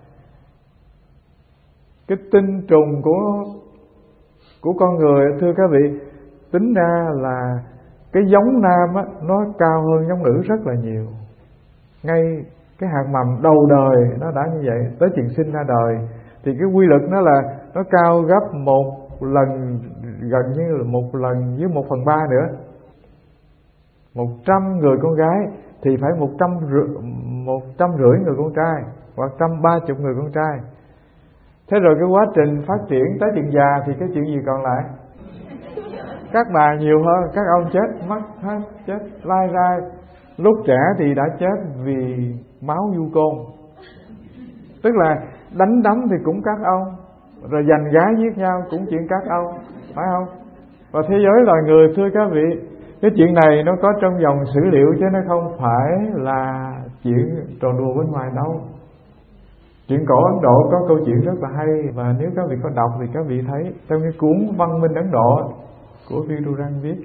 cái tinh trùng của của con người, thưa các vị, tính ra là cái giống nam á, nó cao hơn giống nữ rất là nhiều. Ngay cái hạt mầm đầu đời nó đã như vậy, tới chuyện sinh ra đời thì cái quy luật nó là nó cao gấp một lần, gần như là một lần với một phần ba nữa. Một trăm người con gái thì phải một trăm rưỡi, một trăm rưỡi người con trai, hoặc trăm ba chục người con trai. Thế rồi cái quá trình phát triển tới chuyện già thì cái chuyện gì còn lại? Các bà nhiều hơn, các ông chết mất hết, chết lai rai. Lúc trẻ thì đã chết vì máu du côn, tức là đánh đấm thì cũng các ông, rồi giành gái giết nhau cũng chuyện các ông, phải không? Và thế giới loài người, thưa các vị, cái chuyện này nó có trong dòng sử liệu chứ nó không phải là chuyện trò đùa bên ngoài đâu. Chuyện cổ Ấn Độ có câu chuyện rất là hay, và nếu các vị có đọc thì các vị thấy trong cái cuốn Văn minh Ấn Độ của Viduran viết.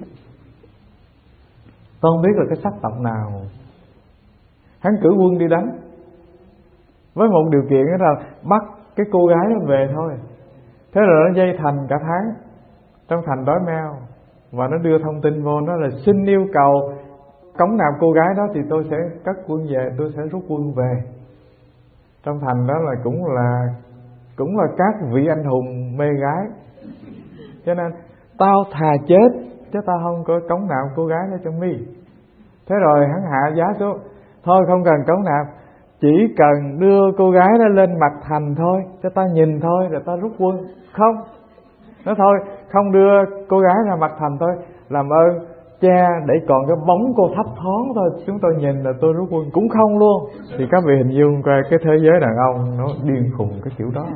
Tôi không biết là cái sắc tộc nào hắn cử quân đi đánh với một điều kiện đó là bắt cái cô gái đó về thôi. Thế rồi nó dây thành cả tháng, trong thành đói meo, và nó đưa thông tin vô, nó là xin yêu cầu cống nạp cô gái đó thì tôi sẽ cất quân về, tôi sẽ rút quân về. Trong thành đó là cũng là cũng là các vị anh hùng mê gái, cho nên tao thà chết chứ tao không có cống nạp cô gái đó cho mi. Thế rồi hắn hạ giá xuống, thôi không cần cống nạp, chỉ cần đưa cô gái đó lên mặt thành thôi, cho ta nhìn thôi rồi ta rút quân. Không, nói thôi không đưa cô gái ra mặt thành thôi, làm ơn cha để còn cái bóng cô thấp thoáng thôi, chúng tôi nhìn là tôi rút quân. Cũng không luôn. Thì các vị hình dung coi cái thế giới đàn ông nó điên khùng cái kiểu đó.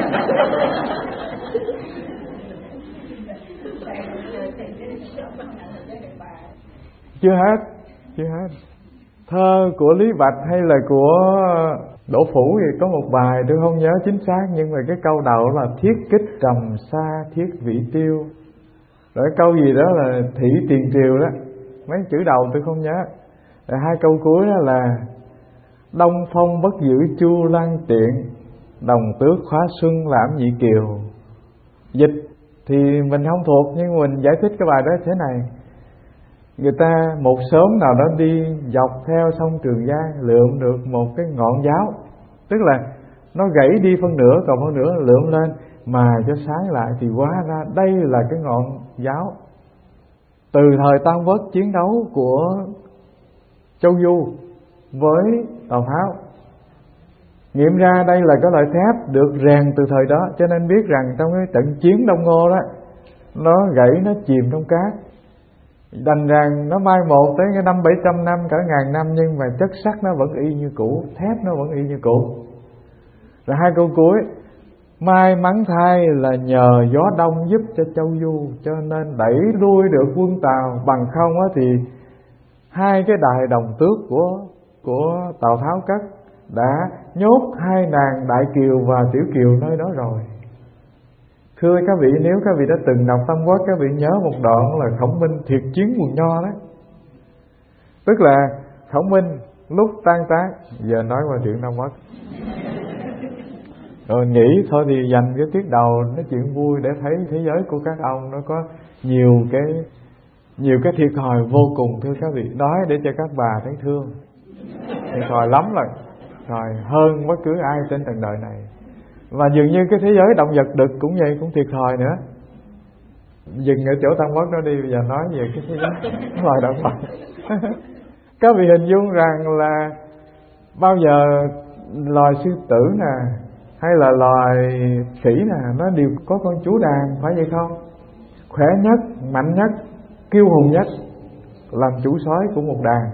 Chưa hết, chưa hết. Thơ của Lý Bạch hay là của Đỗ Phủ thì có một bài tôi không nhớ chính xác, nhưng mà cái câu đầu là thiết kích trầm xa thiết vị tiêu. Rồi câu gì đó là thị tiền triều đó, mấy chữ đầu tôi không nhớ. Rồi hai câu cuối đó là đông phong bất giữ chu lan tiện, đồng tước khóa xuân lãm nhị kiều. Dịch thì mình không thuộc, nhưng mình giải thích cái bài đó thế này: người ta một sớm nào đó đi dọc theo sông Trường Giang, lượm được một cái ngọn giáo, tức là nó gãy đi phân nửa, còn phân nửa lượm lên mà cho sáng lại, thì hóa ra đây là cái ngọn giáo từ thời Tam Quốc chiến đấu của Châu Du với Tào Tháo. Nghiệm ra đây là cái loại thép được rèn từ thời đó, cho nên biết rằng trong cái trận chiến Đông Ngô đó, nó gãy, nó chìm trong cát. Đành rằng nó mai một tới cái năm bảy trăm năm, cả ngàn năm, nhưng mà chất sắt nó vẫn y như cũ, thép nó vẫn y như cũ. Rồi hai câu cuối: may mắn thay là nhờ gió đông giúp cho Châu Du, cho nên đẩy lui được quân Tàu. Bằng không á thì hai cái đài đồng tước của của Tào Tháo cất đã nhốt hai nàng Đại Kiều và Tiểu Kiều nơi đó rồi. Thưa các vị, nếu các vị đã từng đọc Tam Quốc, các vị nhớ một đoạn là Khổng Minh thiệt chiến quần nho đó. Tức là Khổng Minh lúc tan tác, giờ nói qua chuyện Tam Quốc. Rồi nghĩ thôi thì dành cái tiết đầu nói chuyện vui để thấy thế giới của các ông nó có nhiều cái nhiều cái thiệt thòi vô cùng. Thưa các vị, nói để cho các bà thấy thương. Thiệt thòi lắm rồi, thòi hơn bất cứ ai trên trần đời này. Và dường như cái thế giới động vật đực cũng vậy, cũng thiệt thòi nữa. Dừng ở chỗ Tam Quốc đó đi, bây giờ nói về cái thế giới loài động vật. Các vị hình dung rằng là bao giờ loài sư tử nè, hay là loài khỉ nè, nó đều có con chú đàn, phải vậy không? Khỏe nhất, mạnh nhất, kiêu hùng nhất, làm chủ sói của một đàn.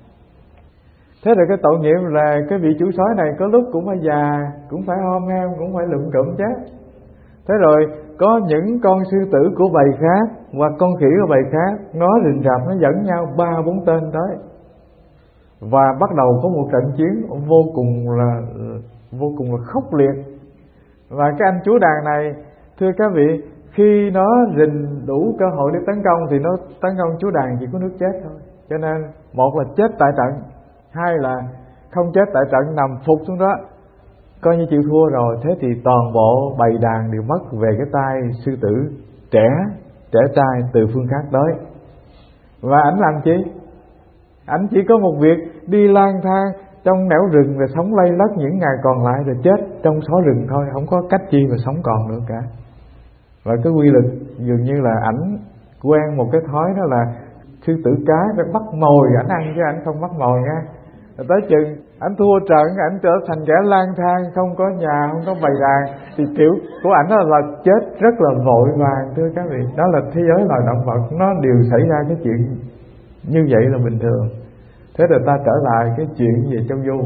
Thế rồi cái tội nghiệp là cái vị chủ sói này có lúc cũng phải già, cũng phải hom heo, cũng phải lụm cụm chết. Thế rồi có những con sư tử của bầy khác hoặc con khỉ của bầy khác, nó rình rập, nó dẫn nhau ba bốn tên tới, và bắt đầu có một trận chiến vô cùng là vô cùng là khốc liệt. Và cái anh chú đàn này, thưa các vị, khi nó rình đủ cơ hội để tấn công thì nó tấn công chú đàn chỉ có nước chết thôi. Cho nên một là chết tại trận, hai là không chết tại trận, nằm phục xuống đó coi như chịu thua rồi. Thế thì toàn bộ bầy đàn đều mất về cái tay sư tử trẻ trẻ trai từ phương khác tới. Và ảnh làm chi? Ảnh chỉ có một việc đi lang thang trong nẻo rừng rồi sống lây lất những ngày còn lại, rồi chết trong xó rừng thôi, không có cách chi mà sống còn nữa cả. Và cái quy luật dường như là ảnh quen một cái thói, đó là sư tử cái phải bắt mồi ảnh ăn, chứ ảnh không bắt mồi nha. Rồi tới chừng ảnh thua trận, ảnh trở thành kẻ lang thang, không có nhà, không có bầy đàn, thì kiểu của ảnh là, là chết rất là vội vàng. Thưa các vị, đó là thế giới loài động vật, nó đều xảy ra cái chuyện như vậy là bình thường. Thế rồi ta trở lại cái chuyện về Châu Du.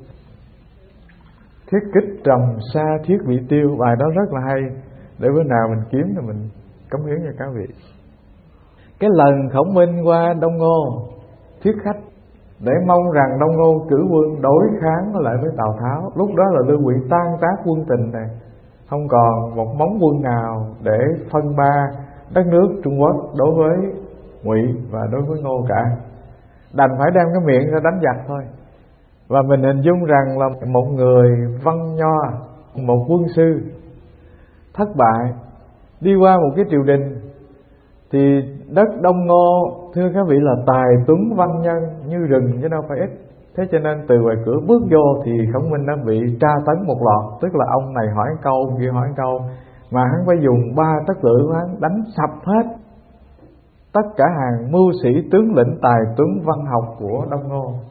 Thiết kích trầm xa thiết vị tiêu, bài đó rất là hay, để bữa nào mình kiếm rồi mình cống hiến cho các vị. Cái lần Khổng Minh qua Đông Ngô thuyết khách để mong rằng Đông Ngô cử quân đối kháng lại với Tào Tháo. Lúc đó là Lưu Bị tan tác quân tình này, không còn một móng quân nào để phân ba đất nước Trung Quốc đối với Ngụy và đối với Ngô cả, đành phải đem cái miệng ra đánh giặc thôi. Và mình hình dung rằng là một người văn nho, một quân sư thất bại đi qua một cái triều đình, thì đất Đông Ngô thưa các vị là tài tuấn văn nhân như rừng chứ đâu phải ít. Thế cho nên từ ngoài cửa bước vô thì Khổng Minh đã bị tra tấn một loạt. Tức là ông này hỏi câu, ông kia hỏi câu, mà hắn phải dùng ba tấc lưỡi của hắn đánh sập hết tất cả hàng mưu sĩ tướng lĩnh tài tuấn văn học của Đông Ngô.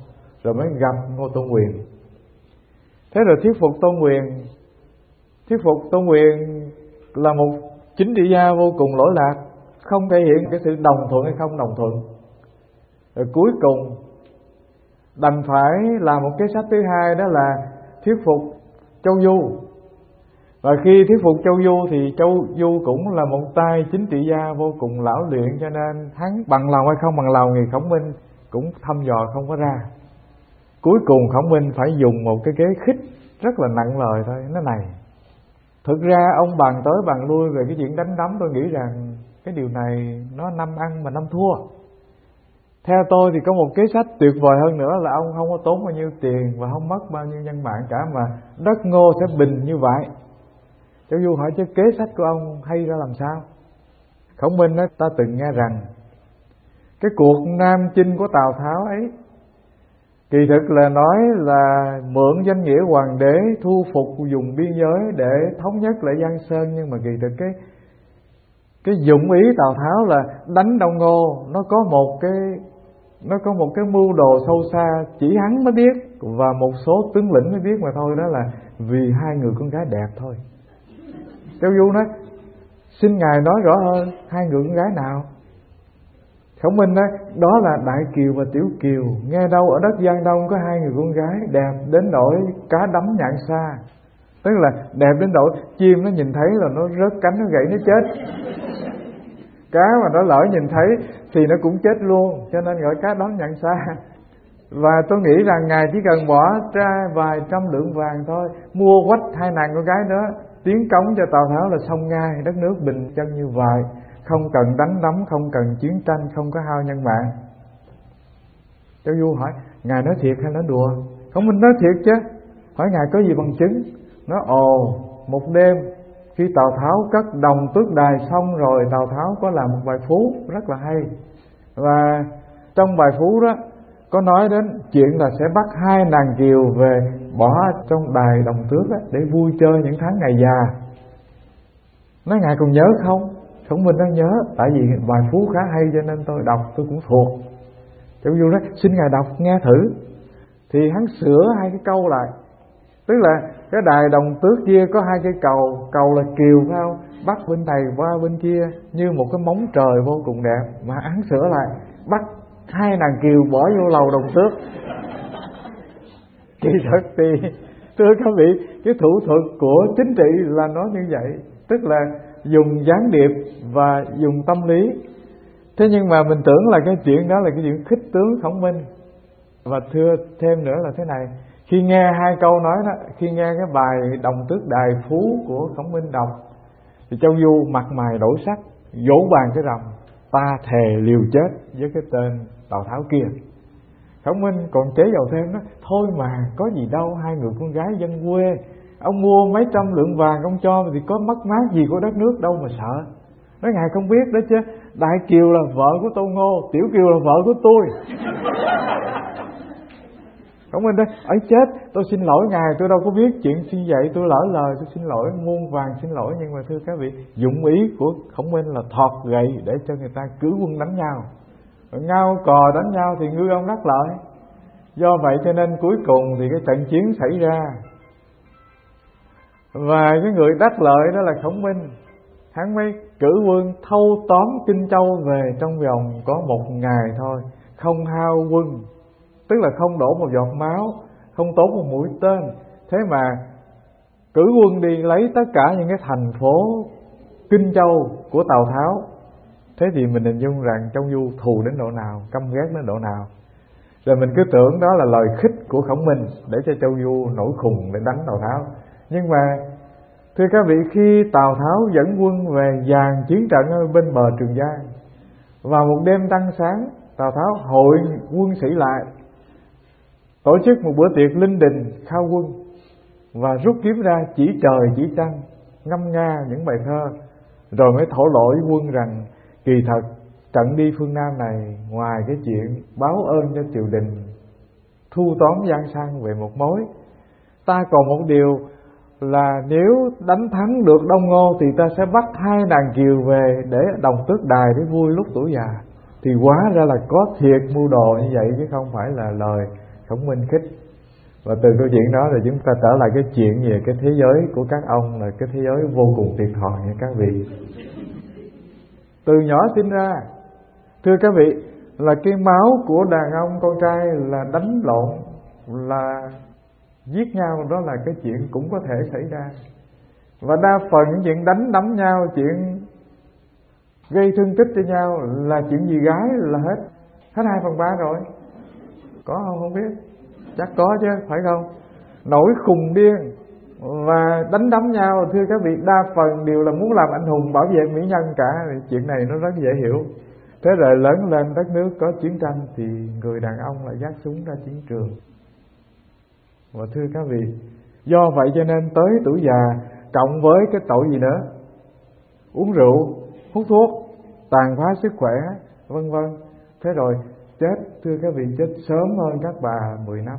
rồi mới gặp Ngô Tôn Quyền. Thế rồi thuyết phục Tôn Quyền. Thuyết phục Tôn Quyền là một chính trị gia vô cùng lỗi lạc, không thể hiện cái sự đồng thuận hay không đồng thuận. Rồi cuối cùng đành phải làm một cái sách thứ hai, đó là thuyết phục Châu Du. Và khi thuyết phục Châu Du thì Châu Du cũng là một tay chính trị gia vô cùng lão luyện, cho nên hắn bằng lòng hay không bằng lòng thì Khổng Minh cũng thăm dò không có ra. Cuối cùng Khổng Minh phải dùng một cái kế khích rất là nặng lời thôi. Nó này, thực ra ông bàn tới bàn lui về cái chuyện đánh đấm, tôi nghĩ rằng cái điều này nó năm ăn mà năm thua. Theo tôi thì có một kế sách tuyệt vời hơn nữa là ông không có tốn bao nhiêu tiền và không mất bao nhiêu nhân mạng cả, mà đất Ngô sẽ bình như vậy. Châu Du hỏi chứ kế sách của ông hay ra làm sao? Khổng Minh nói, ta từng nghe rằng cái cuộc nam chinh của Tào Tháo ấy kỳ thực là nói là mượn danh nghĩa hoàng đế thu phục vùng biên giới để thống nhất lại Giang Sơn, nhưng mà kỳ thực cái cái dụng ý Tào Tháo là đánh Đông Ngô, nó có một cái nó có một cái mưu đồ sâu xa chỉ hắn mới biết và một số tướng lĩnh mới biết mà thôi, đó là vì hai người con gái đẹp thôi. Châu Du nói, xin ngài nói rõ hơn, hai người con gái nào? Khổng Minh nói, đó là Đại Kiều và Tiểu Kiều. Nghe đâu ở đất Giang Đông có hai người con gái đẹp đến nỗi cá đắm nhạn xa. Tức là đẹp đến nỗi chim nó nhìn thấy là nó rớt cánh, nó gãy, nó chết. Cá mà nó lỡ nhìn thấy thì nó cũng chết luôn, cho nên gọi cá đắm nhạn xa. Và tôi nghĩ rằng ngài chỉ cần bỏ ra vài trăm lượng vàng thôi, mua quách hai nàng con gái đó, tiến cống cho Tào Tháo là xong ngay, đất nước bình chân như vậy, không cần đánh đấm, không cần chiến tranh, không có hao nhân mạng. Châu Du hỏi, ngài nói thiệt hay nói đùa? Khổng Minh nói thiệt chứ. Hỏi ngài có gì bằng chứng? Nói ồ, một đêm khi Tào Tháo cất Đồng Tước Đài xong rồi, Tào Tháo có làm một bài phú rất là hay. Và trong bài phú đó có nói đến chuyện là sẽ bắt hai nàng kiều về bỏ trong đài Đồng Tước đó, để vui chơi những tháng ngày già. Nói ngài còn nhớ không? Khổng Minh nói nhớ, tại vì bài phú khá hay cho nên tôi đọc tôi cũng thuộc. Châu Du nói xin ngài đọc nghe thử. Thì hắn sửa hai cái câu lại. Tức là cái đài Đồng Tước kia có hai cây cầu, cầu là kiều phải không? Bắt bên này qua bên kia như một cái móng trời vô cùng đẹp, mà hắn sửa lại bắt hai nàng kiều bỏ vô lầu Đồng Tước. Kỳ thật thì thưa các vị, cái thủ thuật của chính trị là nó như vậy, tức là dùng gián điệp và dùng tâm lý. Thế nhưng mà mình tưởng là cái chuyện đó là cái chuyện khích tướng Khổng Minh. Và thưa thêm nữa là thế này, khi nghe hai câu nói đó, khi nghe cái bài Đồng Tước Đài Phú của Khổng Minh đọc thì Châu Du mặt mày đổi sắc, vỗ bàn cái rầm, ta thề liều chết với cái tên Tào Tháo kia. Khổng Minh còn chế giàu thêm đó, thôi mà có gì đâu, hai người con gái dân quê, ông mua mấy trăm lượng vàng ông cho thì có mất mát gì của đất nước đâu mà sợ. Nói ngài không biết đó chứ, Đại Kiều là vợ của Tô Ngô, Tiểu Kiều là vợ của tôi. Khổng Minh nói, ấy chết, tôi xin lỗi ngài, tôi đâu có biết chuyện như vậy, tôi lỡ lời, tôi xin lỗi, muôn vàng xin lỗi. Nhưng mà thưa các vị, dụng ý của Khổng Minh là thọt gậy để cho người ta cử quân đánh nhau, ngao cò đánh nhau thì ngư ông đắc lợi. Do vậy cho nên cuối cùng thì cái trận chiến xảy ra, và cái người đắc lợi đó là Khổng Minh. Hắn mới cử quân thâu tóm Kinh Châu về trong vòng có một ngày thôi, không hao quân, tức là không đổ một giọt máu, không tốn một mũi tên. Thế mà cử quân đi lấy tất cả những cái thành phố Kinh Châu của Tào Tháo. Thế thì mình hình dung rằng Châu Du thù đến độ nào, căm ghét đến độ nào. Rồi mình cứ tưởng đó là lời khích của Khổng Minh để cho Châu Du nổi khùng để đánh Tào Tháo. Nhưng mà thưa các vị, khi Tào Tháo dẫn quân về dàn chiến trận ở bên bờ Trường Giang, vào một đêm trăng sáng, Tào Tháo hội quân sĩ lại, tổ chức một bữa tiệc linh đình khao quân, và rút kiếm ra chỉ trời chỉ trăng, ngâm nga những bài thơ, rồi mới thổ lộ với quân rằng kỳ thật trận đi phương Nam này, ngoài cái chuyện báo ơn cho triều đình, thu tóm Giang Sang về một mối, ta còn một điều là nếu đánh thắng được Đông Ngô thì ta sẽ bắt hai nàng kiều về để Đồng Tước Đài để vui lúc tuổi già. Thì hóa ra là có thiệt mưu đồ như vậy chứ không phải là lời Khổng Minh khích. Và từ câu chuyện đó là chúng ta trở lại cái chuyện về cái thế giới của các ông là cái thế giới vô cùng thiệt thòi nha các vị. Từ nhỏ sinh ra, thưa các vị, là cái máu của đàn ông con trai là đánh lộn, là giết nhau, đó là cái chuyện cũng có thể xảy ra. Và đa phần những chuyện đánh đấm nhau, chuyện gây thương tích cho nhau là chuyện gì gái là hết. Hết hai phần ba rồi. Có không không biết. Chắc có chứ, phải không? Nổi khùng điên và đánh đấm nhau, thưa các vị, đa phần đều là muốn làm anh hùng bảo vệ mỹ nhân cả. Chuyện này nó rất dễ hiểu. Thế rồi lớn lên đất nước có chiến tranh thì người đàn ông lại vác súng ra chiến trường. Và thưa các vị, do vậy cho nên tới tuổi già cộng với cái tội gì nữa? Uống rượu, hút thuốc, tàn phá sức khỏe, vân vân. Thế rồi chết, thưa các vị, chết sớm hơn các bà mười năm.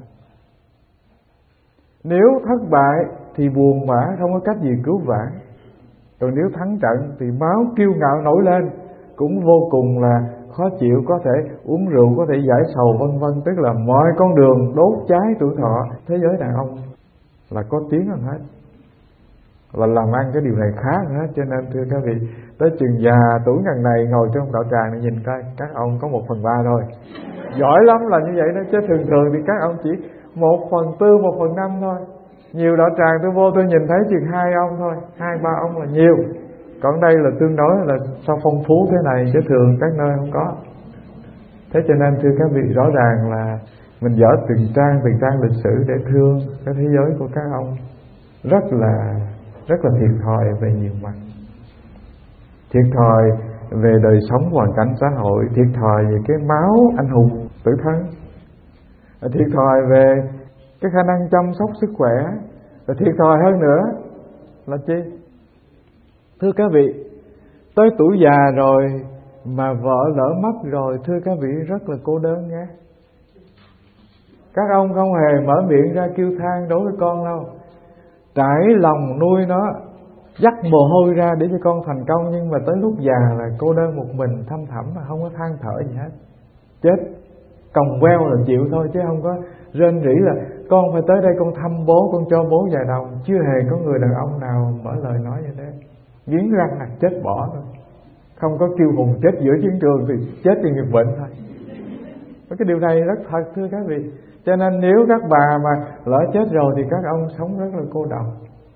Nếu thất bại thì buồn bã, không có cách gì cứu vãn. Còn nếu thắng trận thì máu kiêu ngạo nổi lên, cũng vô cùng là khó chịu, có thể uống rượu, có thể giải sầu, vân vân. Tức là mọi con đường đốt cháy tuổi thọ. Thế giới đàn ông là có tiếng hơn hết, và làm ăn cái điều này khá hơn hết. Cho nên thưa các vị, tới chừng già tuổi ngần này ngồi trong đạo tràng này nhìn coi, các ông có một phần ba thôi. Giỏi lắm là như vậy đó, chứ thường thường thì các ông chỉ một phần tư, một phần năm thôi. Nhiều đạo tràng tôi vô tôi nhìn thấy chừng hai ông thôi, hai ba ông là nhiều. Còn đây là tương đối là sao phong phú thế này, chứ thường các nơi không có. Thế cho nên thưa các vị, rõ ràng là mình dở từng trang từng trang lịch sử để thương cái thế giới của các ông. Rất là rất là thiệt thòi về nhiều mặt. Thiệt thòi về đời sống hoàn cảnh xã hội, thiệt thòi về cái máu anh hùng tử thân, thiệt thòi về cái khả năng chăm sóc sức khỏe, và thiệt thòi hơn nữa là chi? Thưa các vị, tới tuổi già rồi mà vợ lỡ mất rồi, thưa các vị, rất là cô đơn nha. Các ông không hề mở miệng ra kêu than đối với con đâu, trải lòng nuôi nó, dắt mồ hôi ra để cho con thành công. Nhưng mà tới lúc già là cô đơn một mình thăm thẳm mà không có than thở gì hết. Chết còng queo là chịu thôi, chứ không có rên rỉ là con phải tới đây con thăm bố, con cho bố vài đồng. Chưa hề có người đàn ông nào mở lời nói như thế. Nghiến răng là chết bỏ thôi, không có kêu hùng chết giữa chiến trường thì chết vì nghiệp bệnh thôi. Cái điều này rất thật, thưa các vị. Cho nên nếu các bà mà lỡ chết rồi thì các ông sống rất là cô độc,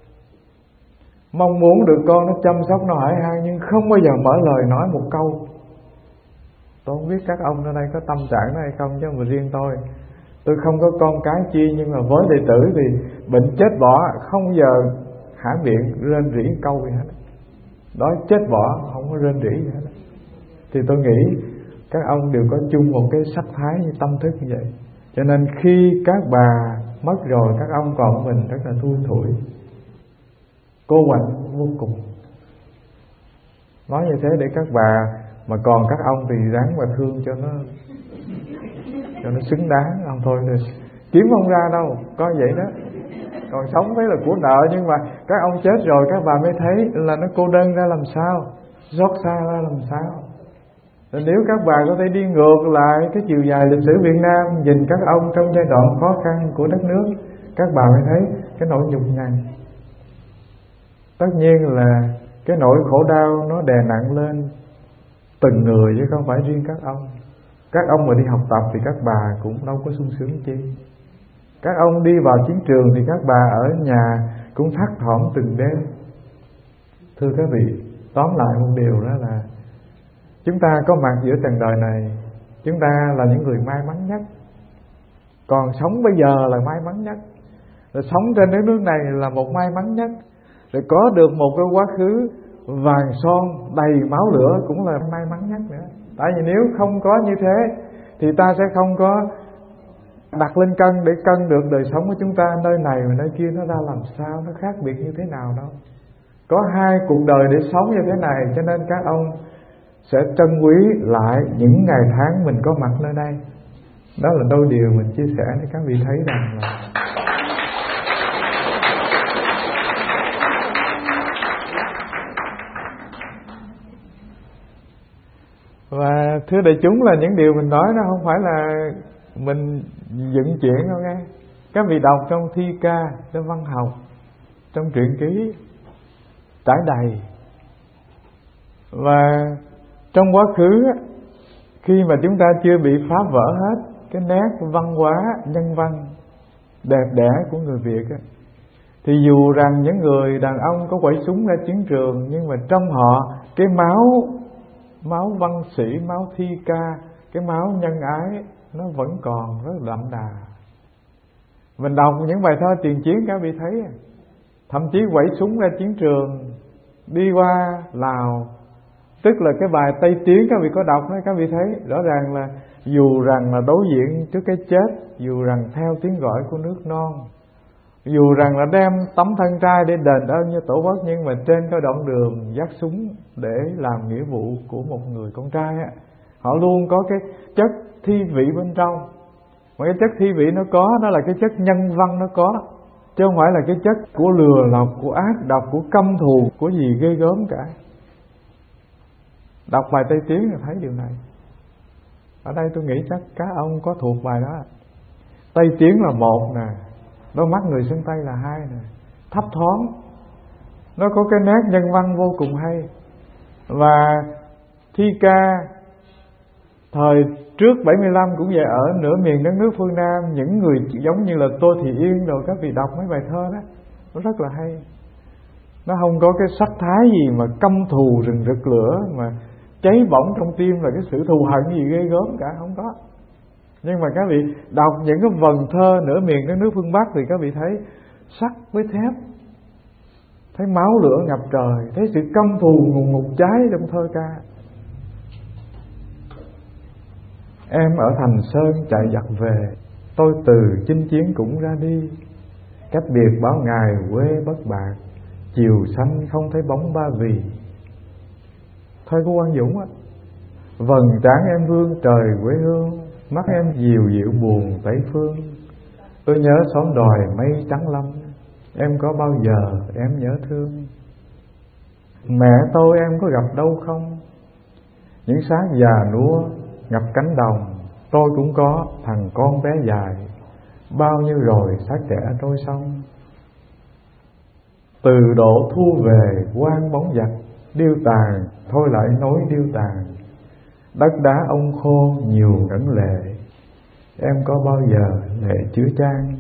mong muốn được con nó chăm sóc, nó hỏi han, nhưng không bao giờ mở lời nói một câu. Tôi không biết các ông ở đây có tâm trạng đó hay không, chứ mà riêng tôi, tôi không có con cái chi, nhưng mà với đệ tử thì bệnh chết bỏ, không bao giờ há miệng rên rỉ câu gì hết. Đói chết bỏ, không có rên rỉ gì hết. Thì tôi nghĩ các ông đều có chung một cái sắc thái như tâm thức như vậy. Cho nên khi các bà mất rồi, các ông còn mình rất là thui thủi, cô quạnh vô cùng. Nói như thế để các bà mà còn các ông thì ráng mà thương cho nó cho nó xứng đáng. Ông thôi thì kiếm không ra đâu, có vậy đó. Còn sống thấy là của nợ, nhưng mà các ông chết rồi các bà mới thấy là nó cô đơn ra làm sao, xót xa ra làm sao. Nên nếu các bà có thể đi ngược lại cái chiều dài lịch sử Việt Nam, nhìn các ông trong giai đoạn khó khăn của đất nước, các bà mới thấy cái nỗi nhục nhằn. Tất nhiên là cái nỗi khổ đau nó đè nặng lên từng người, chứ không phải riêng các ông. Các ông mà đi học tập thì các bà cũng đâu có sung sướng chi. Các ông đi vào chiến trường thì các bà ở nhà cũng thắt thỏm từng đêm. Thưa các vị, tóm lại một điều đó là chúng ta có mặt giữa trần đời này, chúng ta là những người may mắn nhất. Còn sống bây giờ là may mắn nhất. Rồi sống trên đất nước này là một may mắn nhất. Rồi có được một cái quá khứ vàng son đầy máu lửa cũng là may mắn nhất nữa. Tại vì nếu không có như thế thì ta sẽ không có đặt lên cân để cân được đời sống của chúng ta nơi này và nơi kia nó ra làm sao, nó khác biệt như thế nào đâu. Có hai cuộc đời để sống như thế này, cho nên các ông sẽ trân quý lại những ngày tháng mình có mặt nơi đây. Đó là đôi điều mình chia sẻ để các vị thấy rằng là và thưa đại chúng, là những điều mình nói nó không phải là mình dựng chuyện thôi nghe. Các vị đọc trong thi ca, trong văn học, trong truyện ký trải đầy. Và trong quá khứ, khi mà chúng ta chưa bị phá vỡ hết cái nét văn hóa, nhân văn đẹp đẽ của người Việt á, thì dù rằng những người đàn ông có quẩy súng ra chiến trường, nhưng mà trong họ cái máu máu văn sĩ, máu thi ca, cái máu nhân ái nó vẫn còn rất đậm đà. Mình đọc những bài thơ tiền chiến các vị thấy, thậm chí quẩy súng ra chiến trường, đi qua Lào, tức là cái bài Tây Tiến các vị có đọc đấy, các vị thấy rõ ràng là dù rằng là đối diện trước cái chết, dù rằng theo tiếng gọi của nước non, dù rằng là đem tấm thân trai để đền ơn như tổ quốc, nhưng mà trên cái đoạn đường vác súng để làm nghĩa vụ của một người con trai á, họ luôn có cái chất thi vị bên trong. Mà cái chất thi vị nó có, đó là cái chất nhân văn nó có, chứ không phải là cái chất của lừa lọc, của ác độc, của căm thù, của gì ghê gớm cả. Đọc bài Tây Tiến là thấy điều này. Ở đây tôi nghĩ chắc các ông có thuộc bài đó. Tây Tiến là một nè, đôi mắt người sơn Tây là hai nè, thấp thoáng, nó có cái nét nhân văn vô cùng hay. Và thi ca thời trước bảy mươi lăm cũng vậy, ở nửa miền đất nước phương Nam, những người giống như là Tô Thị Yên rồi, các vị đọc mấy bài thơ đó, nó rất là hay. Nó không có cái sắc thái gì mà căm thù rừng rực lửa, mà cháy bỏng trong tim là cái sự thù hận gì ghê gớm cả, không có. Nhưng mà các vị đọc những cái vần thơ nửa miền đất nước phương Bắc thì các vị thấy sắt với thép, thấy máu lửa ngập trời, thấy sự căm thù ngùn ngụt cháy trong thơ ca. Em ở Thành Sơn chạy giặc về, tôi từ chinh chiến cũng ra đi. Cách biệt bao ngày quê bất bạc, chiều xanh không thấy bóng ba vì. Thơ của Quang Dũng á. Vầng trán em vương trời quê hương, mắt em dịu dịu buồn Tây phương. Tôi nhớ xóm đòi mây trắng lâm, em có bao giờ em nhớ thương. Mẹ tôi em có gặp đâu không, những sáng già nua ngập cánh đồng. Tôi cũng có thằng con bé dài, bao nhiêu rồi xác trẻ trôi sông. Từ độ thu về quang bóng giặc, điêu tàn thôi lại nối điêu tàn. Đất đá ông khô nhiều ngẩn lệ, em có bao giờ lệ chứa chan.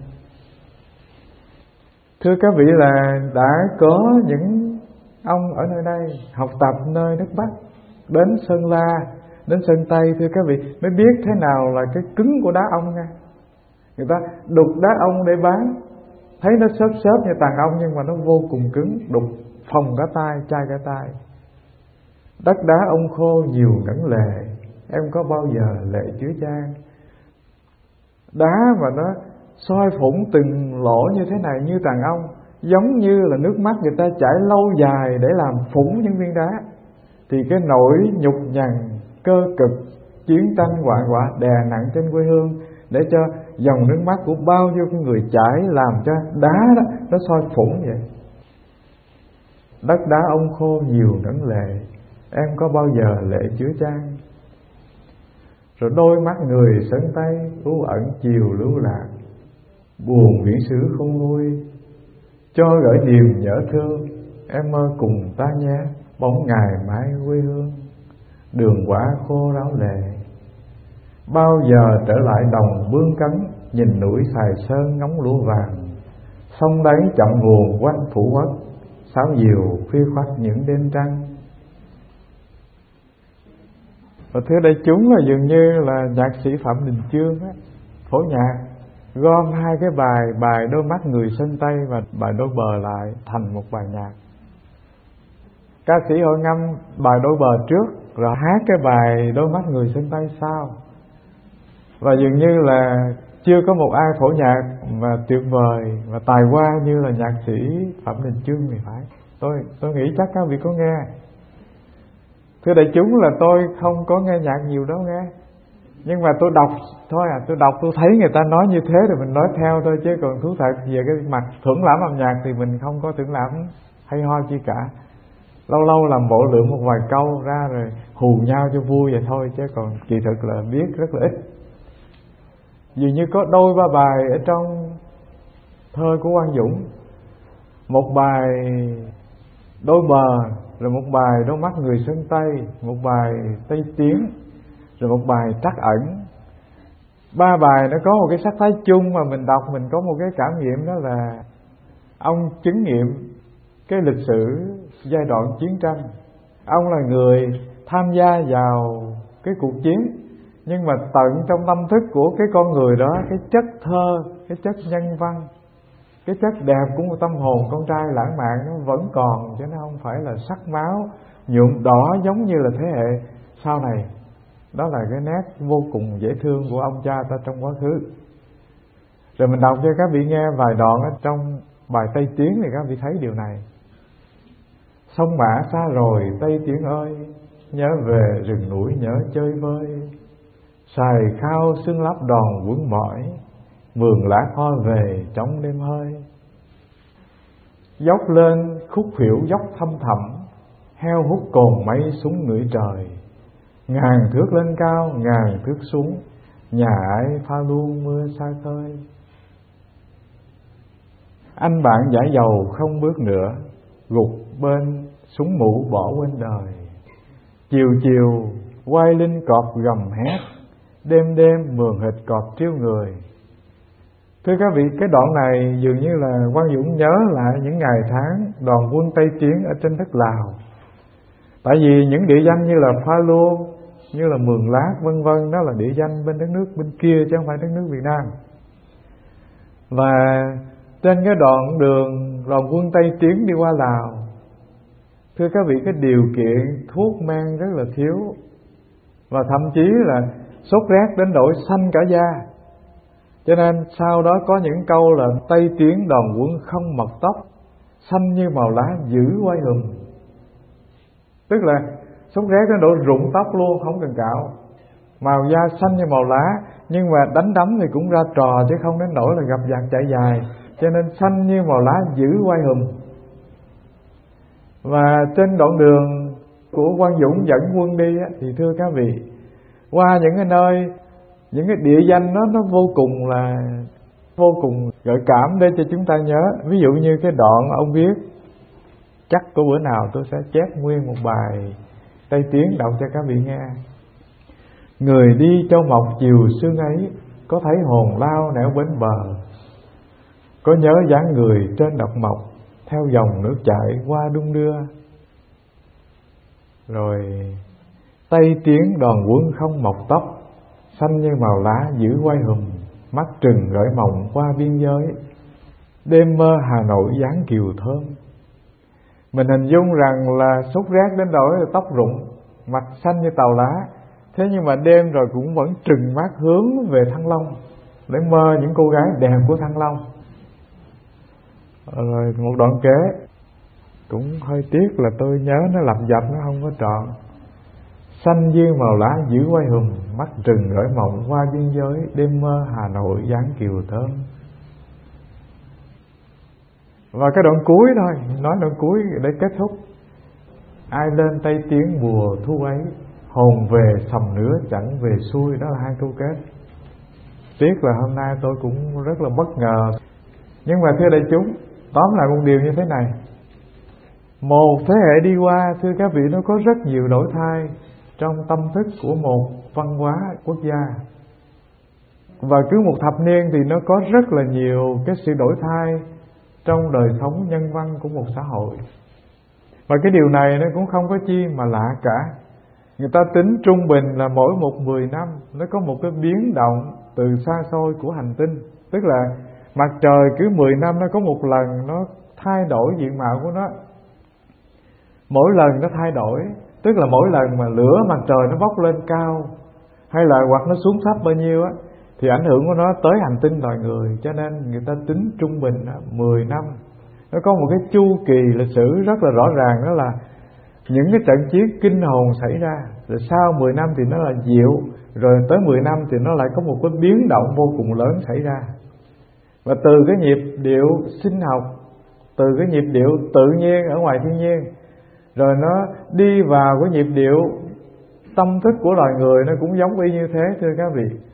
Thưa các vị, là đã có những ông ở nơi đây học tập nơi nước Bắc, đến Sơn La, đến Sơn Tây, thưa các vị, mới biết thế nào là cái cứng của đá ông nha. Người ta đục đá ông để bán, thấy nó xốp xốp như tàn ong, nhưng mà nó vô cùng cứng, đục phồng cả tay, chai cả tay. Đất đá ông khô nhiều ngẩn lệ, em có bao giờ lệ chứa chan. Đá mà nó soi phủng từng lỗ như thế này, như tàn ong, giống như là nước mắt người ta chảy lâu dài để làm phủng những viên đá. Thì cái nỗi nhục nhằn, cơ cực, chiến tranh hoạn họa đè nặng trên quê hương, để cho dòng nước mắt của bao nhiêu cái người chảy làm cho đá đó nó soi phủng vậy. Đất đá ông khô nhiều ngẩn lệ, em có bao giờ lệ chứa chan. Rồi đôi mắt người Sơn Tây u ẩn chiều lưu lạc, buồn viễn xứ không nguôi. Cho gửi niềm nhớ thương, em mơ cùng ta nhé, bóng ngày mãi quê hương. Đường quả khô ráo lệ, bao giờ trở lại đồng bương cấn. Nhìn núi Sài Sơn ngóng lúa vàng, sông đáy chậm nguồn quanh phủ quốc. Sáo diều khuya khoắt những đêm trăng. Và thưa đại chúng, là dường như là nhạc sĩ Phạm Đình Chương á, phổ nhạc gom hai cái bài, bài Đôi mắt người Sơn Tây và bài Đôi bờ lại thành một bài nhạc. Ca sĩ hội ngâm bài Đôi bờ trước, rồi hát cái bài Đôi mắt người Sơn Tây sau. Và dường như là chưa có một ai phổ nhạc mà tuyệt vời và tài hoa như là nhạc sĩ Phạm Đình Chương thì phải. Tôi tôi nghĩ chắc các vị có nghe. Thưa đại chúng, là tôi không có nghe nhạc nhiều đâu nghe, nhưng mà tôi đọc thôi à, tôi đọc tôi thấy người ta nói như thế rồi mình nói theo thôi, chứ còn thú thật về cái mặt thưởng lãm âm nhạc thì mình không có thưởng lãm hay ho chi cả. Lâu lâu làm bộ lượm một vài câu ra rồi hù nhau cho vui vậy thôi, chứ còn kỳ thực là biết rất là ít. dường như có đôi ba bài ở trong thơ của Quang Dũng. Một bài đôi bờ, rồi một bài đôi mắt người sơn Tây, một bài Tây Tiến, rồi một bài Trắc Ẩn. Ba bài nó có một cái sắc thái chung mà mình đọc mình có một cái cảm nghiệm, đó là ông chứng nghiệm cái lịch sử giai đoạn chiến tranh. Ông là người tham gia vào cái cuộc chiến, nhưng mà tận trong tâm thức của cái con người đó, cái chất thơ, cái chất nhân văn, cái chất đẹp của một tâm hồn con trai lãng mạn nó vẫn còn, chứ nó không phải là sắc máu nhuộm đỏ giống như là thế hệ sau này. Đó là cái nét vô cùng dễ thương của ông cha ta trong quá khứ. Rồi mình đọc cho các vị nghe vài đoạn ở trong bài Tây Tiến thì các vị thấy điều này. Sông Mã xa rồi Tây Tiến ơi, nhớ về rừng núi nhớ chơi vơi. Xài khao xương lắp đòn quấn mỏi, vườn lá hoa về trong đêm hơi. Dốc lên khúc khuỷu dốc thăm thẳm, heo hút cồn mây xuống ngửi trời. Ngàn thước lên cao ngàn thước xuống, nhà ai pha luôn mưa xa khơi. Anh bạn giải dầu không bước nữa, gục bên súng mũ bỏ quên đời. Chiều chiều quay linh cọp gầm hét, đêm đêm mường hịch cọp triêu người. Thưa các vị, cái đoạn này dường như là Quang Dũng nhớ lại những ngày tháng đoàn quân Tây Tiến ở trên đất Lào. Tại vì những địa danh như là Pha Luông, như là Mường Lát vân vân, đó là địa danh bên đất nước bên kia chứ không phải đất nước Việt Nam. Và trên cái đoạn đường đoàn quân Tây Tiến đi qua Lào, thưa các vị, cái điều kiện thuốc men rất là thiếu, và thậm chí là sốt rét đến độ xanh cả da. Cho nên sau đó có những câu là Tây Tiến đoàn quân không mật tóc, xanh như màu lá giữ quay hùm. Tức là sốt rét đến độ rụng tóc luôn, không cần cạo, màu da xanh như màu lá, nhưng mà đánh đấm thì cũng ra trò chứ không đến nỗi là gặp giặc chạy dài. Cho nên xanh như màu lá giữ quay hùm. Và trên đoạn đường của Quang Dũng dẫn quân đi á, thì thưa các vị, qua những cái nơi, những cái địa danh đó nó vô cùng là vô cùng gợi cảm để cho chúng ta nhớ. Ví dụ như cái đoạn ông viết, chắc có bữa nào tôi sẽ chép nguyên một bài Tây Tiến đọc cho các vị nghe. Người đi châu mọc chiều sương ấy, có thấy hồn lao nẻo bến bờ. Có nhớ dáng người trên độc mộc, theo dòng nước chảy qua đung đưa. Rồi Tây Tiến đoàn quân không mọc tóc, xanh như màu lá giữ quay hùm, mắt trừng gửi mộng qua biên giới. Đêm mơ Hà Nội dáng kiều thơm. Mình hình dung rằng là sốt rét đến nỗi tóc rụng, mặt xanh như tàu lá, thế nhưng mà đêm rồi cũng vẫn trừng mắt hướng về Thăng Long để mơ những cô gái đẹp của Thăng Long. Rồi một đoạn kế cũng hơi tiếc là tôi nhớ nó lặp dập, nó không có trọn. Xanh như màu lá giữ quay hùm, mắt trừng gửi mộng qua biên giới. Đêm mơ Hà Nội dáng kiều thơm. Và cái đoạn cuối thôi, nói đoạn cuối để kết thúc. Ai lên Tây Tiến mùa thu ấy, hồn về sầm nữa chẳng về xuôi. Đó là hai câu kết. Tiếc là hôm nay tôi cũng rất là bất ngờ. Nhưng mà thưa đại chúng, tóm lại một điều như thế này. Một thế hệ đi qua, thưa các vị, nó có rất nhiều đổi thay trong tâm thức của một văn hóa quốc gia. Và cứ một thập niên thì nó có rất là nhiều cái sự đổi thay trong đời sống nhân văn của một xã hội. Và cái điều này nó cũng không có chi mà lạ cả. Người ta tính trung bình là mỗi một mười năm nó có một cái biến động từ xa xôi của hành tinh. Tức là mặt trời cứ mười năm nó có một lần nó thay đổi diện mạo của nó. Mỗi lần nó thay đổi, tức là mỗi lần mà lửa mặt trời nó bốc lên cao hay là hoặc nó xuống thấp bao nhiêu á, thì ảnh hưởng của nó tới hành tinh loài người. Cho nên người ta tính trung bình mười năm. Nó có một cái chu kỳ lịch sử rất là rõ ràng, đó là những cái trận chiến kinh hồn xảy ra, rồi sau mười năm thì nó là dịu, rồi tới mười năm thì nó lại có một cái biến động vô cùng lớn xảy ra. Và từ cái nhịp điệu sinh học, từ cái nhịp điệu tự nhiên ở ngoài thiên nhiên, rồi nó đi vào cái nhịp điệu tâm thức của loài người, nó cũng giống y như thế thưa các vị.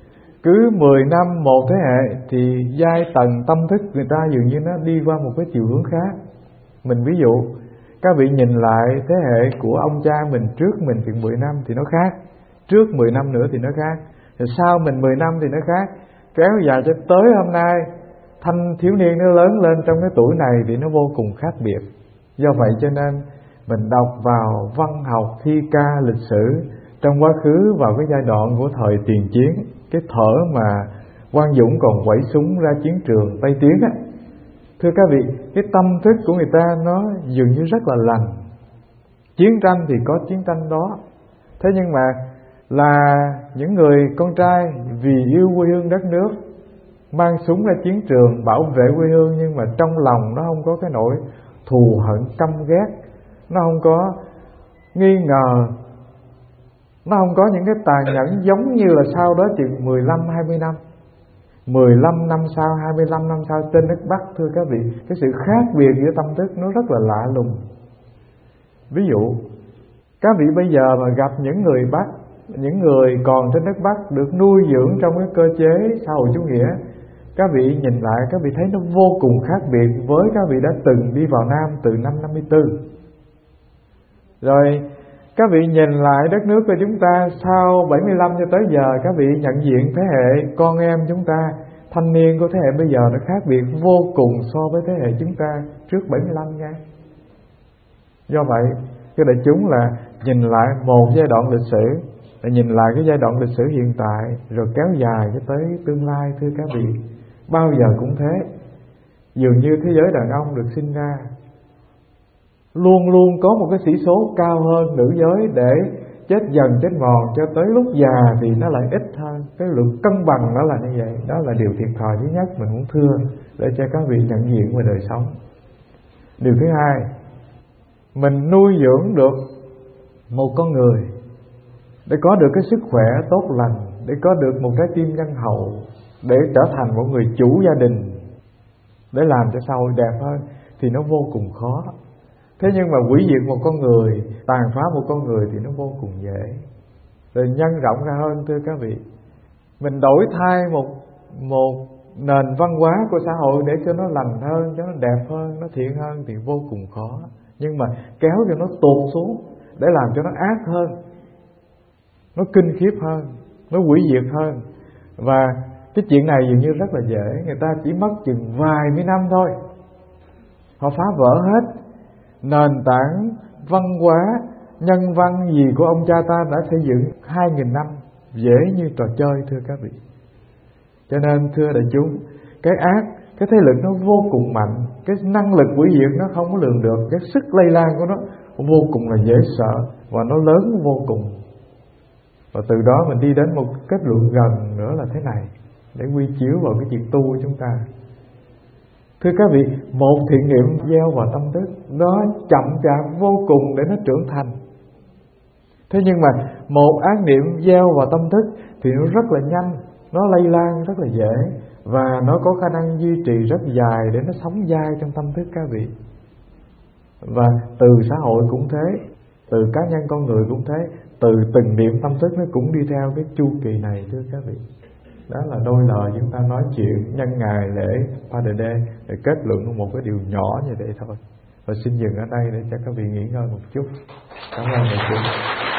cứ mười năm một thế hệ thì giai tầng tâm thức người ta dường như nó đi qua một cái chiều hướng khác. Mình ví dụ, các vị nhìn lại thế hệ của ông cha mình trước mình chừng mười năm thì nó khác, trước mười năm nữa thì nó khác, rồi sau mình mười năm thì nó khác, kéo dài cho tới hôm nay thanh thiếu niên nó lớn lên trong cái tuổi này thì nó vô cùng khác biệt. Do vậy cho nên mình đọc vào văn học, thi ca, lịch sử trong quá khứ vào cái giai đoạn của thời tiền chiến, cái thở mà Quang Dũng còn quẩy súng ra chiến trường Tây Tiến á, thưa các vị, cái tâm thức của người ta nó dường như rất là lành. Chiến tranh thì có chiến tranh đó, thế nhưng mà là những người con trai vì yêu quê hương đất nước mang súng ra chiến trường bảo vệ quê hương, nhưng mà trong lòng nó không có cái nỗi thù hận căm ghét, nó không có nghi ngờ, nó không có những cái tàn nhẫn giống như là sau đó chừng mười lăm hai mươi năm, mười lăm năm sau, hai mươi lăm năm sau trên đất Bắc. Thưa các vị, cái sự khác biệt giữa tâm thức nó rất là lạ lùng. Ví dụ, các vị bây giờ mà gặp những người Bắc, những người còn trên đất Bắc được nuôi dưỡng trong cái cơ chế xã hội chủ nghĩa, các vị nhìn lại các vị thấy nó vô cùng khác biệt với các vị đã từng đi vào Nam từ năm năm mươi tư. Rồi các vị nhìn lại đất nước của chúng ta sau bảy mươi lăm cho tới giờ, các vị nhận diện thế hệ con em chúng ta, thanh niên của thế hệ bây giờ nó khác biệt vô cùng so với thế hệ chúng ta trước bảy mươi lăm nha. Do vậy, cái đại chúng là nhìn lại một giai đoạn lịch sử, là nhìn lại cái giai đoạn lịch sử hiện tại, rồi kéo dài cho tới tương lai. Thưa các vị, bao giờ cũng thế. Dường như thế giới đàn ông được sinh ra luôn luôn có một cái sĩ số cao hơn nữ giới, để chết dần chết mòn cho tới lúc già thì nó lại ít hơn. Cái lượng cân bằng nó là như vậy. Đó là điều thiệt thòi thứ nhất mình muốn thưa để cho các vị nhận diện về đời sống. Điều thứ hai, mình nuôi dưỡng được một con người để có được cái sức khỏe tốt lành, để có được một trái tim nhân hậu, để trở thành một người chủ gia đình, để làm cho xã hội đẹp hơn thì nó vô cùng khó. Thế nhưng mà hủy diệt một con người, tàn phá một con người thì nó vô cùng dễ. Rồi nhân rộng ra hơn, thưa các vị, mình đổi thay một một nền văn hóa của xã hội để cho nó lành hơn, cho nó đẹp hơn, nó thiện hơn thì vô cùng khó. Nhưng mà kéo cho nó tụt xuống để làm cho nó ác hơn, nó kinh khiếp hơn, nó hủy diệt hơn. Và cái chuyện này dường như rất là dễ, người ta chỉ mất chừng vài mươi năm thôi, họ phá vỡ hết nền tảng văn hóa, nhân văn gì của ông cha ta đã xây dựng hai nghìn năm, dễ như trò chơi. Thưa các vị, cho nên thưa đại chúng, cái ác, cái thế lực nó vô cùng mạnh, cái năng lực hủy diệt nó không có lường được, cái sức lây lan của nó vô cùng là dễ sợ và nó lớn vô cùng. Và từ đó mình đi đến một kết luận gần nữa là thế này, để quy chiếu vào cái chuyện tu của chúng ta. Thưa các vị, một thiện niệm gieo vào tâm thức, nó chậm chạp vô cùng để nó trưởng thành. Thế nhưng mà một ác niệm gieo vào tâm thức thì nó rất là nhanh, nó lây lan rất là dễ, và nó có khả năng duy trì rất dài để nó sống dai trong tâm thức các vị. Và từ xã hội cũng thế, từ cá nhân con người cũng thế, từ từng niệm tâm thức nó cũng đi theo cái chu kỳ này. Thưa các vị, đó là đôi lời chúng ta nói chuyện nhân ngày lễ Father Day để kết luận một cái điều nhỏ như vậy thôi. Và xin dừng ở đây để cho các vị nghỉ ngơi một chút. Cảm ơn đại chúng.